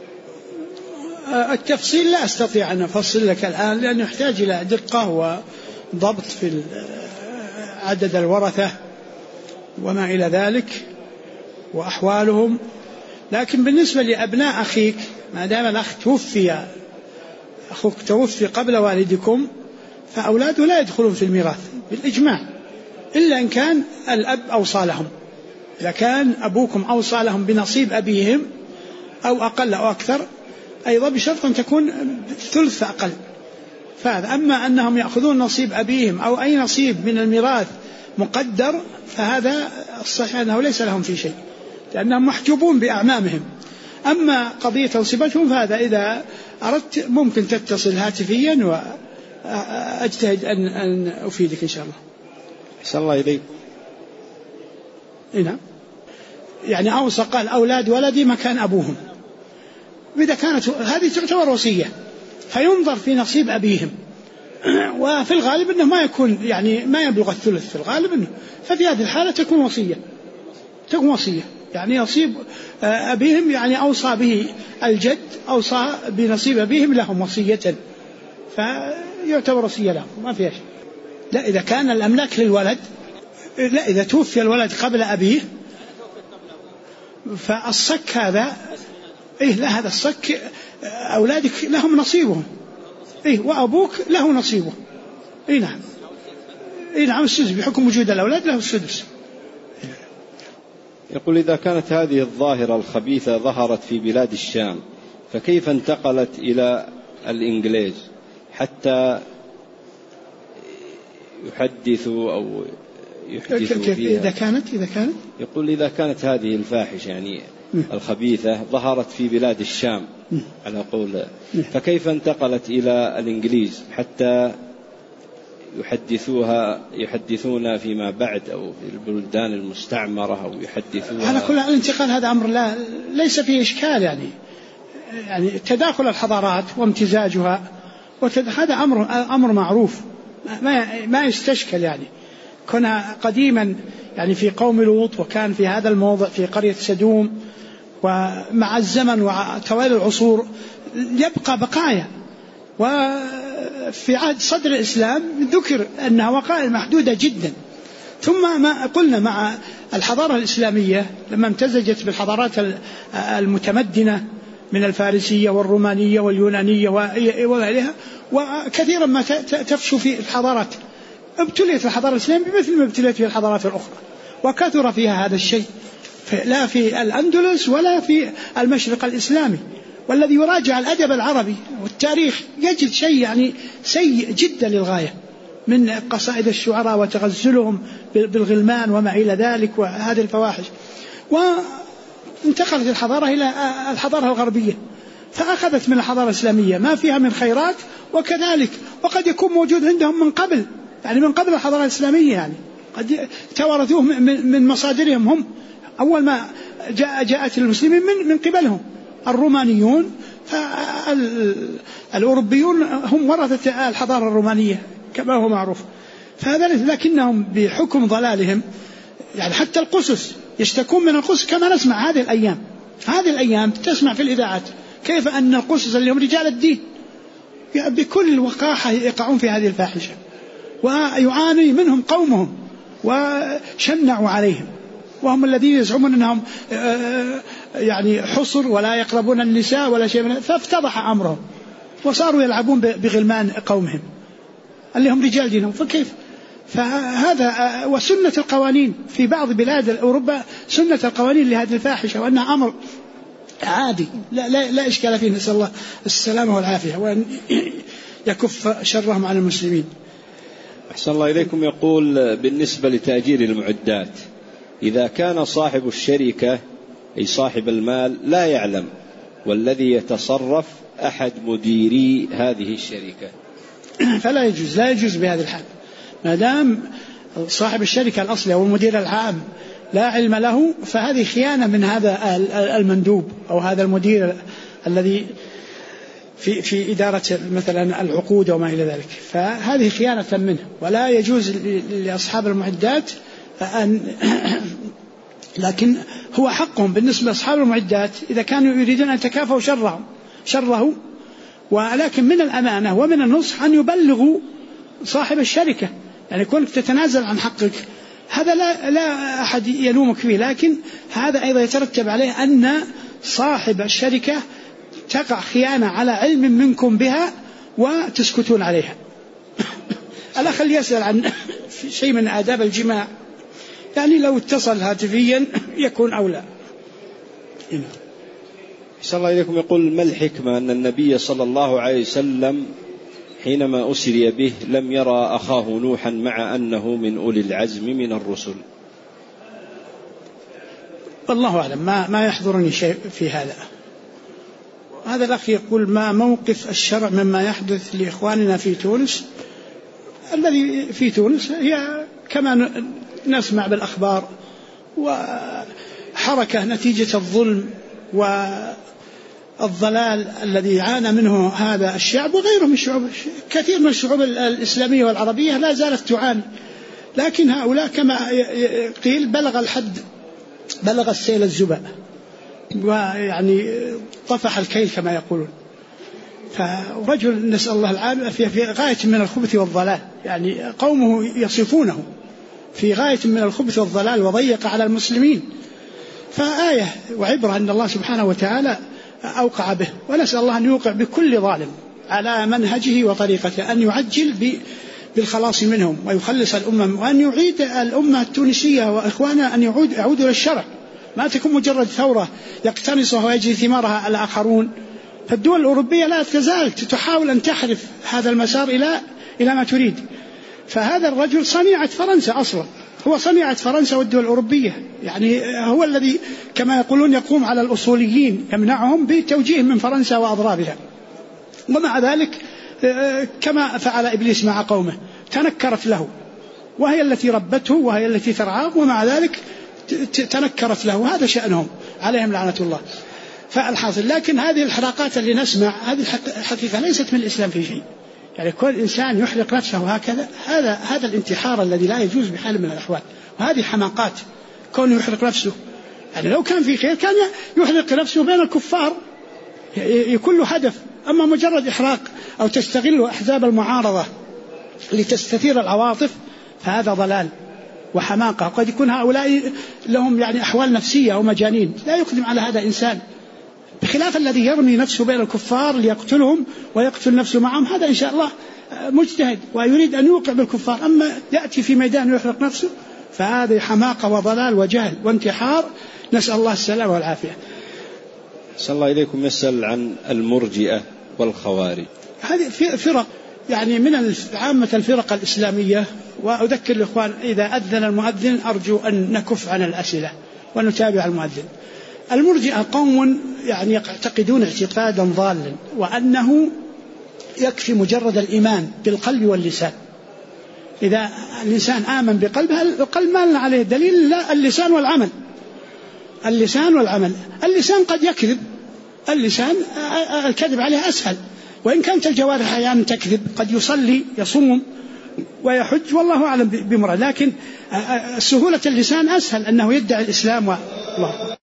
التفصيل لا أستطيع أن أفصل لك الآن لأنه يحتاج إلى دقة وضبط في عدد الورثة وما إلى ذلك وأحوالهم، لكن بالنسبة لأبناء أخيك ما دام الأخ توفي، أخوك توفي قبل والدكم، فأولاده لا يدخلون في الميراث بالإجماع، إلا إن كان الأب أوصى لهم. إذا كان أبوكم أوصى لهم بنصيب أبيهم أو أقل أو أكثر، أيضا بشرط أن تكون ثلث أقل. فهذا. أما أنهم يأخذون نصيب أبيهم أو أي نصيب من الميراث مقدر، فهذا الصحيح أنه ليس لهم في شيء، لأنهم محجوبون بأعمامهم. أما قضية تنصيبتهم فهذا إذا أردت ممكن تتصل هاتفيا وأجتهد أن أفيدك إن شاء الله. أحسن الله إليك. نعم. يعني أوصى قال أولاد ولدي مكان أبوهم، وإذا كانت هذه تعتبر وصية فينظر في نصيب أبيهم، وفي الغالب أنه ما يكون يعني ما يبلغ الثلث في الغالب أنه، ففي هذه الحالة تكون وصية يعني يصيب أبيهم، يعني أوصى به الجد، أوصى بنصيب أبيهم لهم وصية، فيعتبر وصية لهم ما فيها شيء. لا إذا كان الأملاك للولد، لا إذا توفي الولد قبل أبيه فالصك هذا لا هذا الصك أولادك لهم نصيبهم، وأبوك له نصيبه. نعم. نعم السدس بحكم وجود الأولاد له السدس. يقول إذا كانت هذه الظاهرة الخبيثة ظهرت في بلاد الشام، فكيف انتقلت إلى الإنجليز حتى يحدثوا أو يحدثوا فيها؟ إذا كانت يقول إذا كانت هذه الفاحشة يعني الخبيثة ظهرت في بلاد الشام على قول، فكيف انتقلت إلى الإنجليز حتى يحدثون فيما بعد أو في البلدان المستعمرة أو يحدثوها؟ على كل الانتقال هذا أمر ليس فيه إشكال، يعني تداخل الحضارات وامتزاجها هذا أمر معروف ما يستشكل. يعني كنا قديما يعني في قوم لوط، وكان في هذا الموضع في قرية سدوم، ومع الزمن وتوالي العصور يبقى بقايا، وفي عهد صدر الإسلام ذكر أنها وقائع محدودة جدا. ثم ما قلنا مع الحضارة الإسلامية لما امتزجت بالحضارات المتمدنة من الفارسية والرومانية واليونانية وغيرها، وكثيرا ما تفشو في الحضارات، ابتليت الحضارة الإسلامية مثل ما ابتليت في الحضارات الأخرى، وكثر فيها هذا الشيء، لا في الأندلس ولا في المشرق الإسلامي. والذي يراجع الأدب العربي والتاريخ يجد شيء يعني سيء جدا للغاية، من قصائد الشعراء وتغزلهم بالغلمان وما إلى ذلك وهذه الفواحش. وانتقلت الحضارة إلى الحضارة الغربية، فأخذت من الحضارة الإسلامية ما فيها من خيرات، وكذلك وقد يكون موجود عندهم من قبل، يعني من قبل الحضارة الإسلامية، يعني قد توارثوه من مصادرهم هم. أول ما جاءت المسلمين من قبلهم الرومانيون، فالأوروبيون هم ورثة الحضارة الرومانية كما هو معروف. فهذا لكنهم بحكم ضلالهم، يعني حتى القسس يشتكون من القسس كما نسمع هذه الأيام تسمع في الإذاعات كيف أن القسس اللي هم رجال الدين بكل وقاحة يقعون في هذه الفاحشة، ويعاني منهم قومهم وشنعوا عليهم، وهم الذين يزعمون أنهم يعني حصر ولا يقربون النساء ولا شيء من، فافتضح أمرهم وصاروا يلعبون بغلمان قومهم اللي هم رجال دينهم. فكيف؟ فهذا وسنة القوانين في بعض بلاد أوروبا، سنة القوانين لهذه الفاحشة، وأنها أمر عادي لا إشكال فيه، نسأل الله السلامة والعافية وأن يكف شرهم عن المسلمين. أحسن الله إليكم. يقول بالنسبة لتأجير المعدات، إذا كان صاحب الشركة أي صاحب المال لا يعلم، والذي يتصرف أحد مديري هذه الشركة، فلا يجوز، لا يجوز بهذه الحال. ما دام صاحب الشركة الأصلي أو المدير العام لا علم له، فهذه خيانة من هذا المندوب أو هذا المدير الذي في إدارة مثلا العقود وما إلى ذلك، فهذه خيانة منه، ولا يجوز لأصحاب المعدات أن لكن هو حقهم بالنسبة لأصحاب المعدات إذا كانوا يريدون أن يتكافوا شره، ولكن من الأمانة ومن النصح أن يبلغوا صاحب الشركة، يعني كونك تتنازل عن حقك هذا لا أحد يلومك فيه، لكن هذا أيضا يترتب عليه أن صاحب الشركة تقع خيانة على علم منكم بها وتسكتون عليها. الأخ اللي يسأل عن شيء من آداب الجماع، يعني لو اتصل هاتفيا يكون أولى. صلى الله عليكم. يقول: ما الحكمة أن النبي صلى الله عليه وسلم حينما أسري به لم يرى أخاه نوحا مع أنه من أولي العزم من الرسل؟ والله أعلم، ما يحضرني شيء في هذا. هذا الأخ يقول: ما موقف الشرع مما يحدث لإخواننا في تونس؟ الذي في تونس هي كما نسمع بالأخبار، وحركة نتيجة الظلم والضلال الذي عانى منه هذا الشعب وغيره من الشعوب. كثير من الشعوب الإسلامية والعربية لا زالت تعاني، لكن هؤلاء كما قيل بلغ الحد، بلغ السيل الزبا، ويعني طفح الكيل كما يقولون. فرجل نسأل الله العافية في غاية من الخبث والضلال، يعني قومه يصفونه في غاية من الخبث والضلال وضيق على المسلمين. فآية وعبرة أن الله سبحانه وتعالى أوقع به، ونسأل الله أن يوقع بكل ظالم على منهجه وطريقته، أن يعجل بالخلاص منهم ويخلص الأمة، وأن يعيد الأمة التونسية وإخوانها أن يعودوا للشرع، ما تكون مجرد ثورة يقتنصها ويجري ثمارها الآخرون. فالدول الأوروبية لا تزال تحاول أن تحرف هذا المسار إلى ما تريد. فهذا الرجل صنيعة فرنسا أصلا، هو صنيعة فرنسا والدول الأوروبية، يعني هو الذي كما يقولون يقوم على الأصوليين يمنعهم بتوجيه من فرنسا وأضرابها. ومع ذلك كما فعل إبليس مع قومه تنكرت له، وهي التي ربته وهي التي ترعاه، ومع ذلك تنكرت له. هذا شأنهم عليهم لعنة الله. فالحاصل، لكن هذه الحراقات اللي نسمع هذه الحقيقة ليست من الإسلام في شيء. يعني كل إنسان يحرق نفسه هكذا، هذا الانتحار الذي لا يجوز بحال من الأحوال، وهذه حماقات كونه يحرق نفسه. يعني لو كان في خير كان يحرق نفسه بين الكفار يكون له هدف، أما مجرد إحراق أو تستغل أحزاب المعارضة لتستثير العواطف فهذا ضلال وحماقة. قد يكون هؤلاء لهم يعني أحوال نفسية أو مجانين، لا يقدم على هذا إنسان، بخلاف الذي يرمي نفسه بين الكفار ليقتلهم ويقتل نفسه معهم، هذا إن شاء الله مجتهد ويريد أن يوقع بالكفار. أما يأتي في ميدان ويحرق نفسه فهذه حماقة وضلال وجهل وانتحار، نسأل الله السلامة والعافية. صلى الله إليكم. يسأل عن المرجئة والخوارج. هذه فرق يعني من عامة الفرق الإسلامية. وأذكر الإخوان إذا أذن المؤذن أرجو أن نكف عن الأسئلة ونتابع المؤذن. المرجئة قوم يعني يعتقدون اعتقادا ضالا، وأنه يكفي مجرد الإيمان بالقلب واللسان. إذا الإنسان آمن بقلبه، القلب ما لنا عليه دليل، لا اللسان والعمل. اللسان والعمل، اللسان قد يكذب، اللسان الكذب عليه أسهل، وإن كانت الجوارح أحيانا تكذب، قد يصلي يصوم ويحج والله أعلم بمراد، لكن سهولة اللسان أسهل أنه يدعي الإسلام والله.